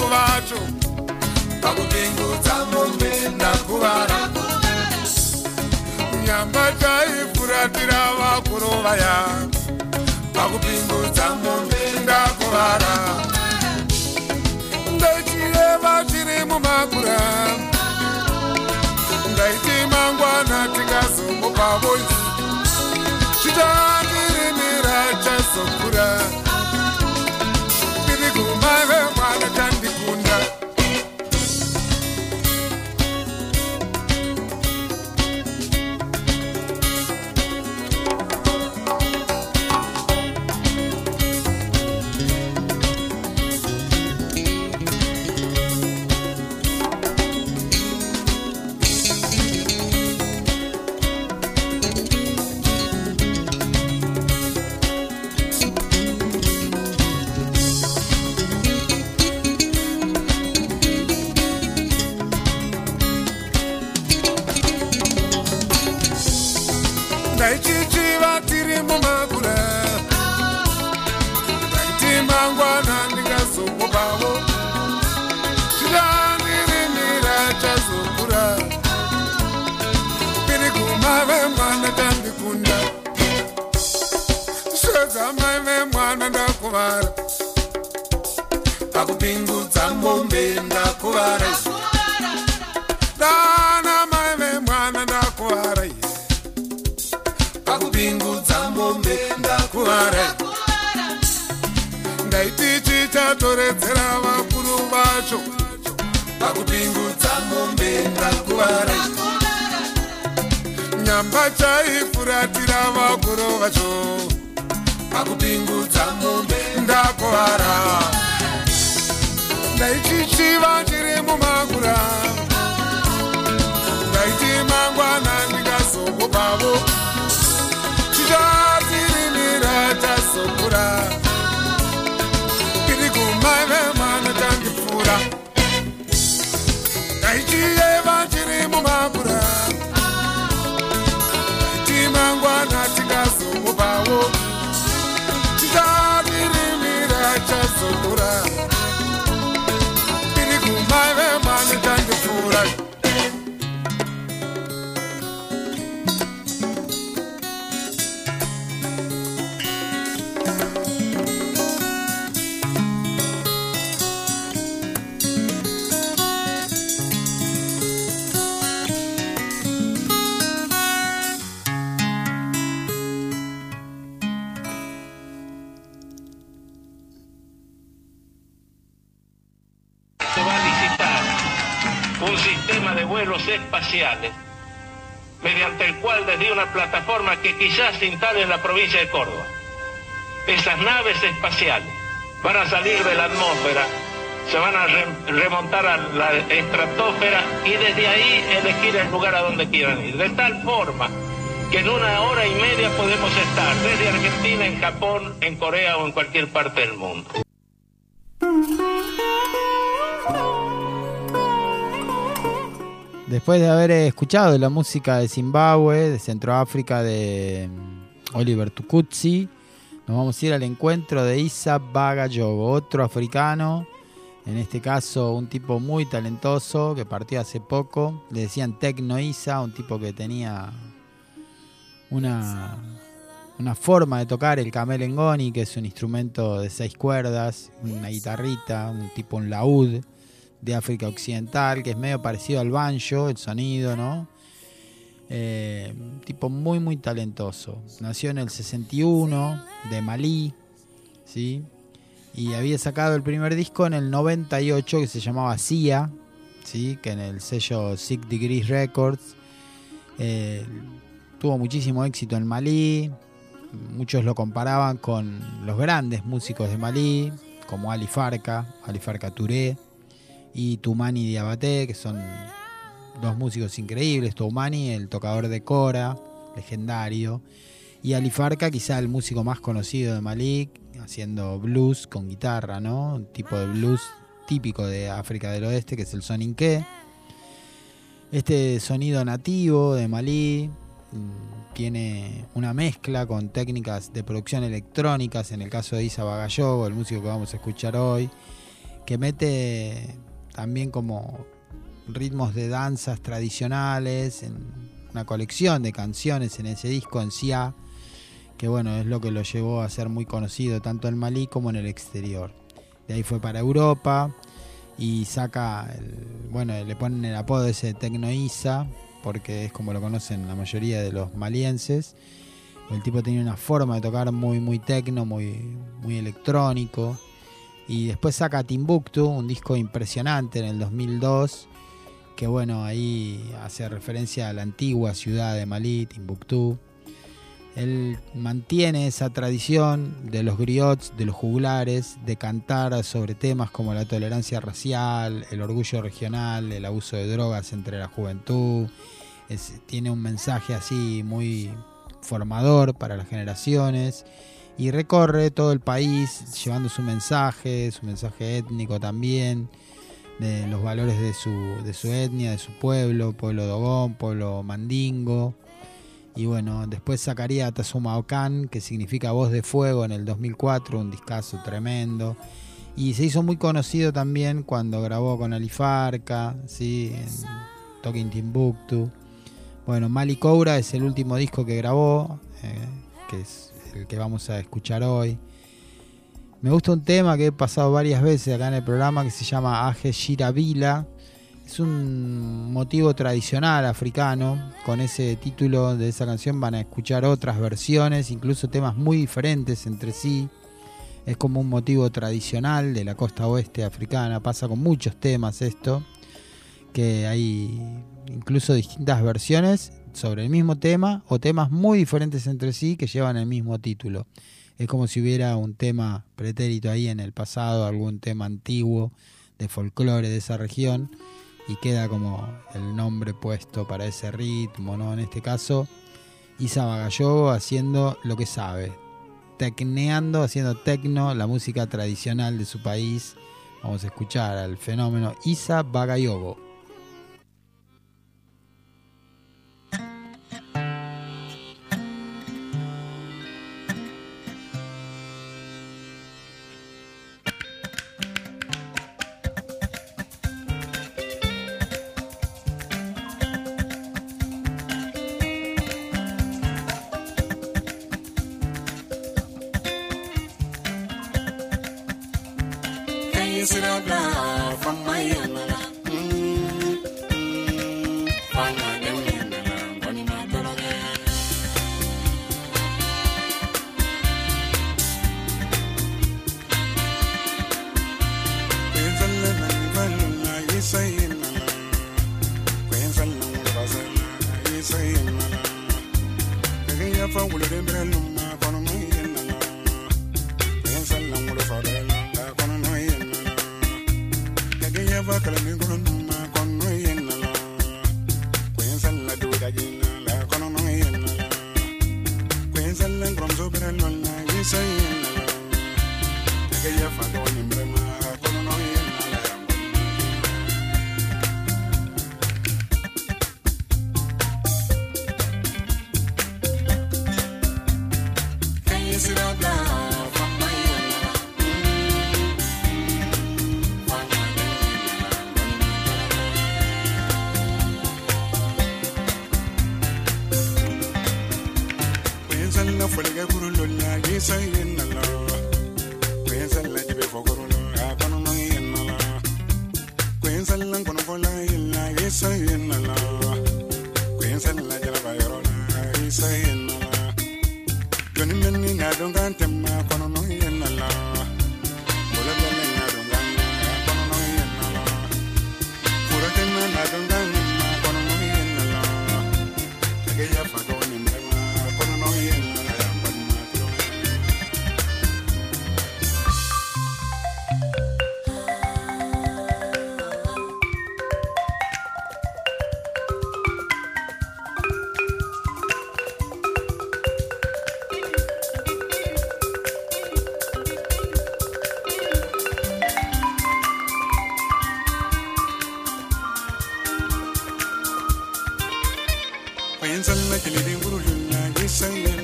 vacho pakupingudza mombe ndakuvara nyamba chaifuratira vakuru vaya pakupingudza mombe ndakuvara ndaichireva chiri mumakura ndaiti mangwana tingazombopawo chitatirimira chazokura ndiri kumave mwana chandikunda ndaichichiva tiri mumakura ndaiti mangwana ndingazombopawo chidandirimira chazokura ndiri kumave mwana tandikunda svedza mai vemwana ndakuvara pakupingudza mombe ndakuvara dana mai vemwana ndakuvara pakupingudza mombe ndakuvara ndaiti chichatoredzera vakuru vacho pakupingudza mombe ndakuvara nyamba chaifuratira vakuru vacho pakupingudza mombe ndakuvara ndaichichiva chiri mumakura ndaiti mangwana ndingazombopawo chitatirimira chazokura ndiri kumave mwana chandipfuura ndaichiyeva chiri mumakura ndaiti mangwana tingazombopawo chitatirimira chazokura ndiri kumave mwana chandipfuura espaciales, mediante el cual desde una plataforma que quizás se instale en la provincia de Córdoba, esas naves espaciales van a salir de la atmósfera, se van a re remontar a la estratosfera y desde ahí elegir el lugar a donde quieran ir, de tal forma que en una hora y media podemos estar desde Argentina, en Japón, en Corea o en cualquier parte del mundo. Después de haber escuchado la música de Zimbabue, de Centroáfrica, de Oliver Tukutsi, nos vamos a ir al encuentro de Issa Bagayogo, otro africano, en este caso un tipo muy talentoso que partió hace poco. Le decían Tecno Issa, un tipo que tenía una, una forma de tocar el kamelengoni, que es un instrumento de seis cuerdas, una guitarrita, un tipo un laúd de África Occidental, que es medio parecido al banjo, el sonido, ¿no? Eh, un tipo muy muy talentoso. Nació en el sesenta y uno, de Malí, ¿sí? Y había sacado el primer disco en el noventa y ocho que se llamaba Sia, ¿sí? Que en el sello Six Degrees Records. Eh, tuvo muchísimo éxito en Malí. Muchos lo comparaban con los grandes músicos de Malí, como Ali Farka, Ali Farka Touré y Toumani Diabaté, que son dos músicos increíbles. Toumani, el tocador de kora, legendario, y Ali Farka, quizá el músico más conocido de Malí, haciendo blues con guitarra, ¿no? Un tipo de blues típico de África del Oeste, que es el soninké. Este sonido nativo de Malí tiene una mezcla con técnicas de producción electrónicas, en el caso de Issa Bagayogo, el músico que vamos a escuchar hoy, que mete también como ritmos de danzas tradicionales, en una colección de canciones en ese disco en Sia, que bueno, es lo que lo llevó a ser muy conocido tanto en Malí como en el exterior. De ahí fue para Europa y saca, el, bueno, le ponen el apodo ese de Tecno Isa, porque es como lo conocen la mayoría de los malienses. El tipo tenía una forma de tocar muy muy tecno, muy, muy electrónico. Y después saca Timbuktu, un disco impresionante en el dos mil dos, que bueno, ahí hace referencia a la antigua ciudad de Malí, Timbuktu. Él mantiene esa tradición de los griots, de los juglares, de cantar sobre temas como la tolerancia racial, el orgullo regional, el abuso de drogas entre la juventud. Es, tiene un mensaje así muy formador para las generaciones y recorre todo el país llevando su mensaje, su mensaje étnico también, de los valores de su, de su etnia, de su pueblo, pueblo dogón, pueblo mandingo. Y bueno, después sacaría Tazuma Okan, que significa voz de fuego, en el dos mil cuatro, un discazo tremendo. Y se hizo muy conocido también cuando grabó con Alifarca, ¿sí? En Talking Timbuktu. Bueno, Mali Koura es el último disco que grabó, eh, que es el que vamos a escuchar hoy. Me gusta un tema que he pasado varias veces acá en el programa, que se llama Aje Shiravila. Es un motivo tradicional africano. Con ese título de esa canción van a escuchar otras versiones, incluso temas muy diferentes entre sí. Es como un motivo tradicional de la costa oeste africana. Pasa con muchos temas esto, que hay incluso distintas versiones sobre el mismo tema o temas muy diferentes entre sí que llevan el mismo título. Es como si hubiera un tema pretérito ahí en el pasado, algún tema antiguo de folclore de esa región, y queda como el nombre puesto para ese ritmo, ¿no? En este caso, Isa Bagayogo haciendo lo que sabe, tecneando, haciendo tecno, la música tradicional de su país. Vamos a escuchar al fenómeno Isa Bagayogo.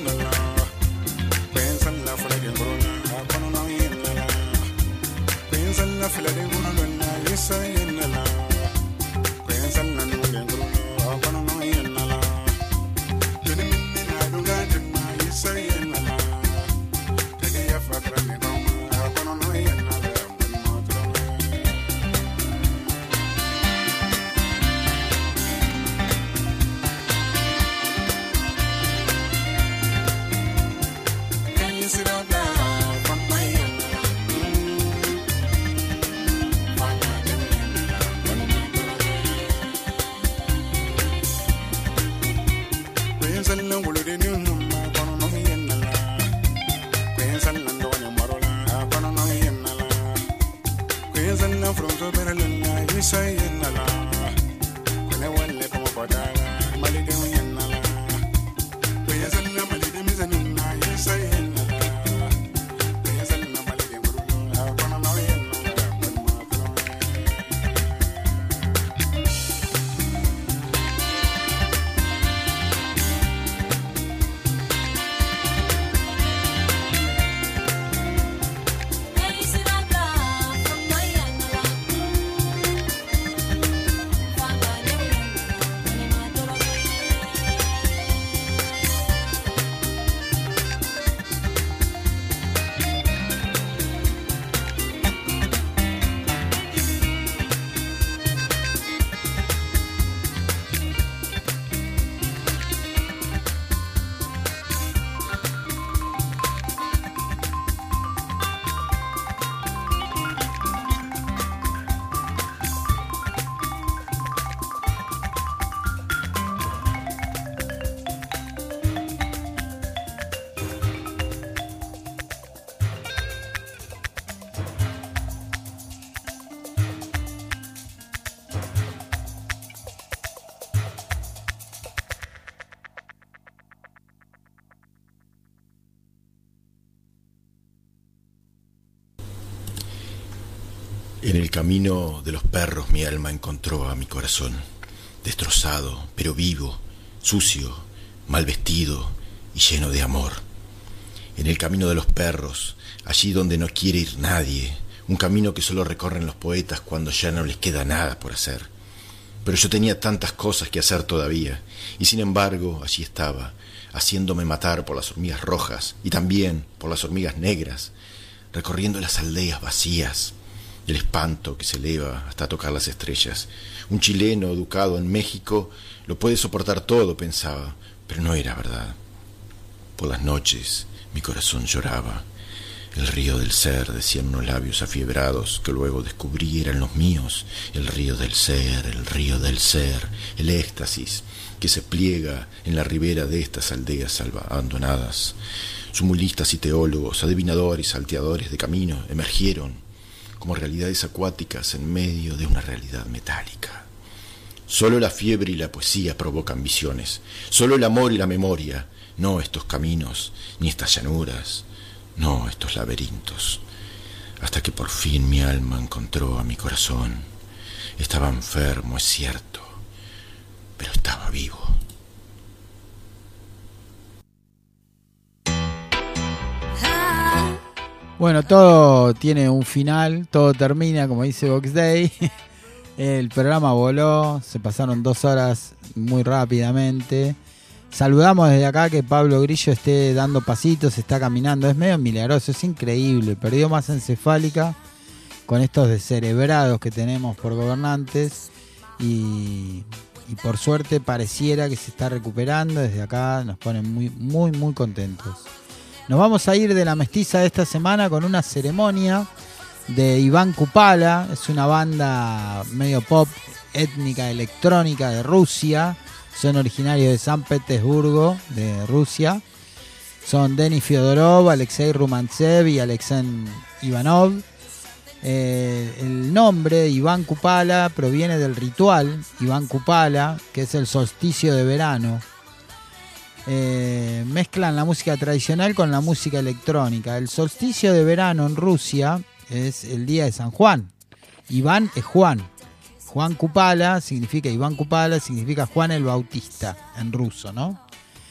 Pensa En el camino de los perros mi alma encontró a mi corazón, destrozado, pero vivo, sucio, mal vestido y lleno de amor. En el camino de los perros, allí donde no quiere ir nadie, un camino que solo recorren los poetas cuando ya no les queda nada por hacer. Pero yo tenía tantas cosas que hacer todavía, y sin embargo allí estaba, haciéndome matar por las hormigas rojas y también por las hormigas negras, recorriendo las aldeas vacías, el espanto que se eleva hasta tocar las estrellas. Un chileno educado en México lo puede soportar todo, pensaba, pero no era verdad. Por las noches mi corazón lloraba. El río del ser, decían unos labios afiebrados que luego descubrí eran los míos. El río del ser, el río del ser, el éxtasis que se pliega en la ribera de estas aldeas abandonadas. Sumulistas y teólogos, adivinadores, salteadores de camino emergieron como realidades acuáticas en medio de una realidad metálica. Solo la fiebre y la poesía provocan visiones, solo el amor y la memoria, no estos caminos, ni estas llanuras, no estos laberintos. Hasta que por fin mi alma encontró a mi corazón. Estaba enfermo, es cierto, pero estaba vivo. Bueno, todo tiene un final, todo termina, como dice Box Day. El programa voló, se pasaron dos horas muy rápidamente. Saludamos desde acá que Pablo Grillo esté dando pasitos, está caminando, es medio milagroso, es increíble. Perdió masa encefálica con estos descerebrados que tenemos por gobernantes y, y por suerte pareciera que se está recuperando. Desde acá nos ponen muy, muy, muy contentos. Nos vamos a ir de la mestiza de esta semana con una ceremonia de Iván Kupala. Es una banda medio pop, étnica, electrónica de Rusia. Son originarios de San Petersburgo, de Rusia. Son Denis Fyodorov, Alexei Rumantsev y Alexei Ivanov. Eh, el nombre Iván Kupala proviene del ritual Iván Kupala, que es el solsticio de verano. Eh, mezclan la música tradicional con la música electrónica. El solsticio de verano en Rusia es el día de San Juan. Iván es Juan. Juan Kupala significa, Iván Kupala significa Juan el Bautista en ruso, ¿no?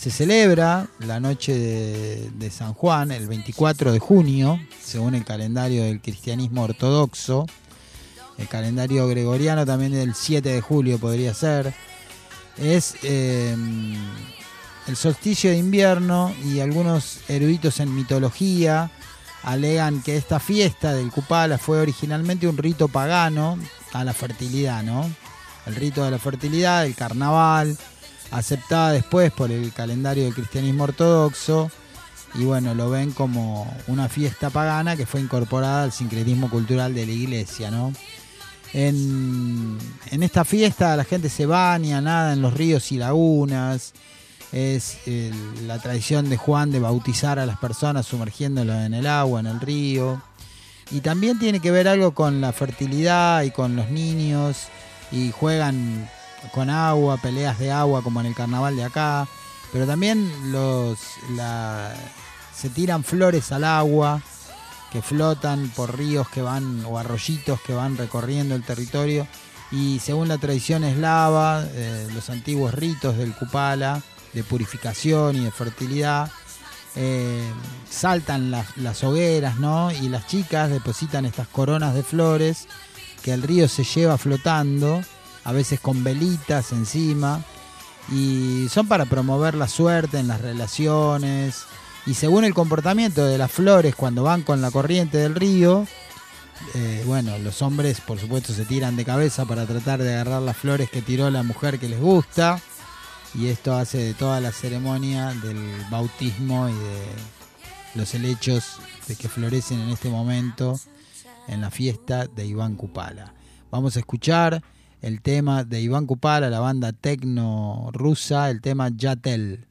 Se celebra la noche de, de San Juan, el veinticuatro de junio, según el calendario del cristianismo ortodoxo. El calendario gregoriano también del siete de julio podría ser. Es eh, el solsticio de invierno, y algunos eruditos en mitología alegan que esta fiesta del Kupala fue originalmente un rito pagano a la fertilidad, ¿no? El rito de la fertilidad, el carnaval, aceptada después por el calendario del cristianismo ortodoxo, y bueno, lo ven como una fiesta pagana que fue incorporada al sincretismo cultural de la iglesia, ¿no? En, en esta fiesta la gente se baña, nada en los ríos y lagunas. Es el, la tradición de Juan de bautizar a las personas sumergiéndolos en el agua, en el río. Y también tiene que ver algo con la fertilidad y con los niños, y juegan con agua, peleas de agua como en el carnaval de acá, pero también los la, se tiran flores al agua que flotan por ríos que van, o arroyitos que van recorriendo el territorio, y según la tradición eslava, eh, los antiguos ritos del Kupala de purificación y de fertilidad, eh, saltan las, las hogueras, ¿no? Y las chicas depositan estas coronas de flores que el río se lleva flotando, a veces con velitas encima, y son para promover la suerte en las relaciones. Y según el comportamiento de las flores cuando van con la corriente del río, eh, bueno, los hombres por supuesto se tiran de cabeza para tratar de agarrar las flores que tiró la mujer que les gusta, y esto hace de toda la ceremonia del bautismo y de los helechos de que florecen en este momento en la fiesta de Iván Kupala. Vamos a escuchar el tema de Iván Kupala, la banda tecno rusa, el tema Yatel.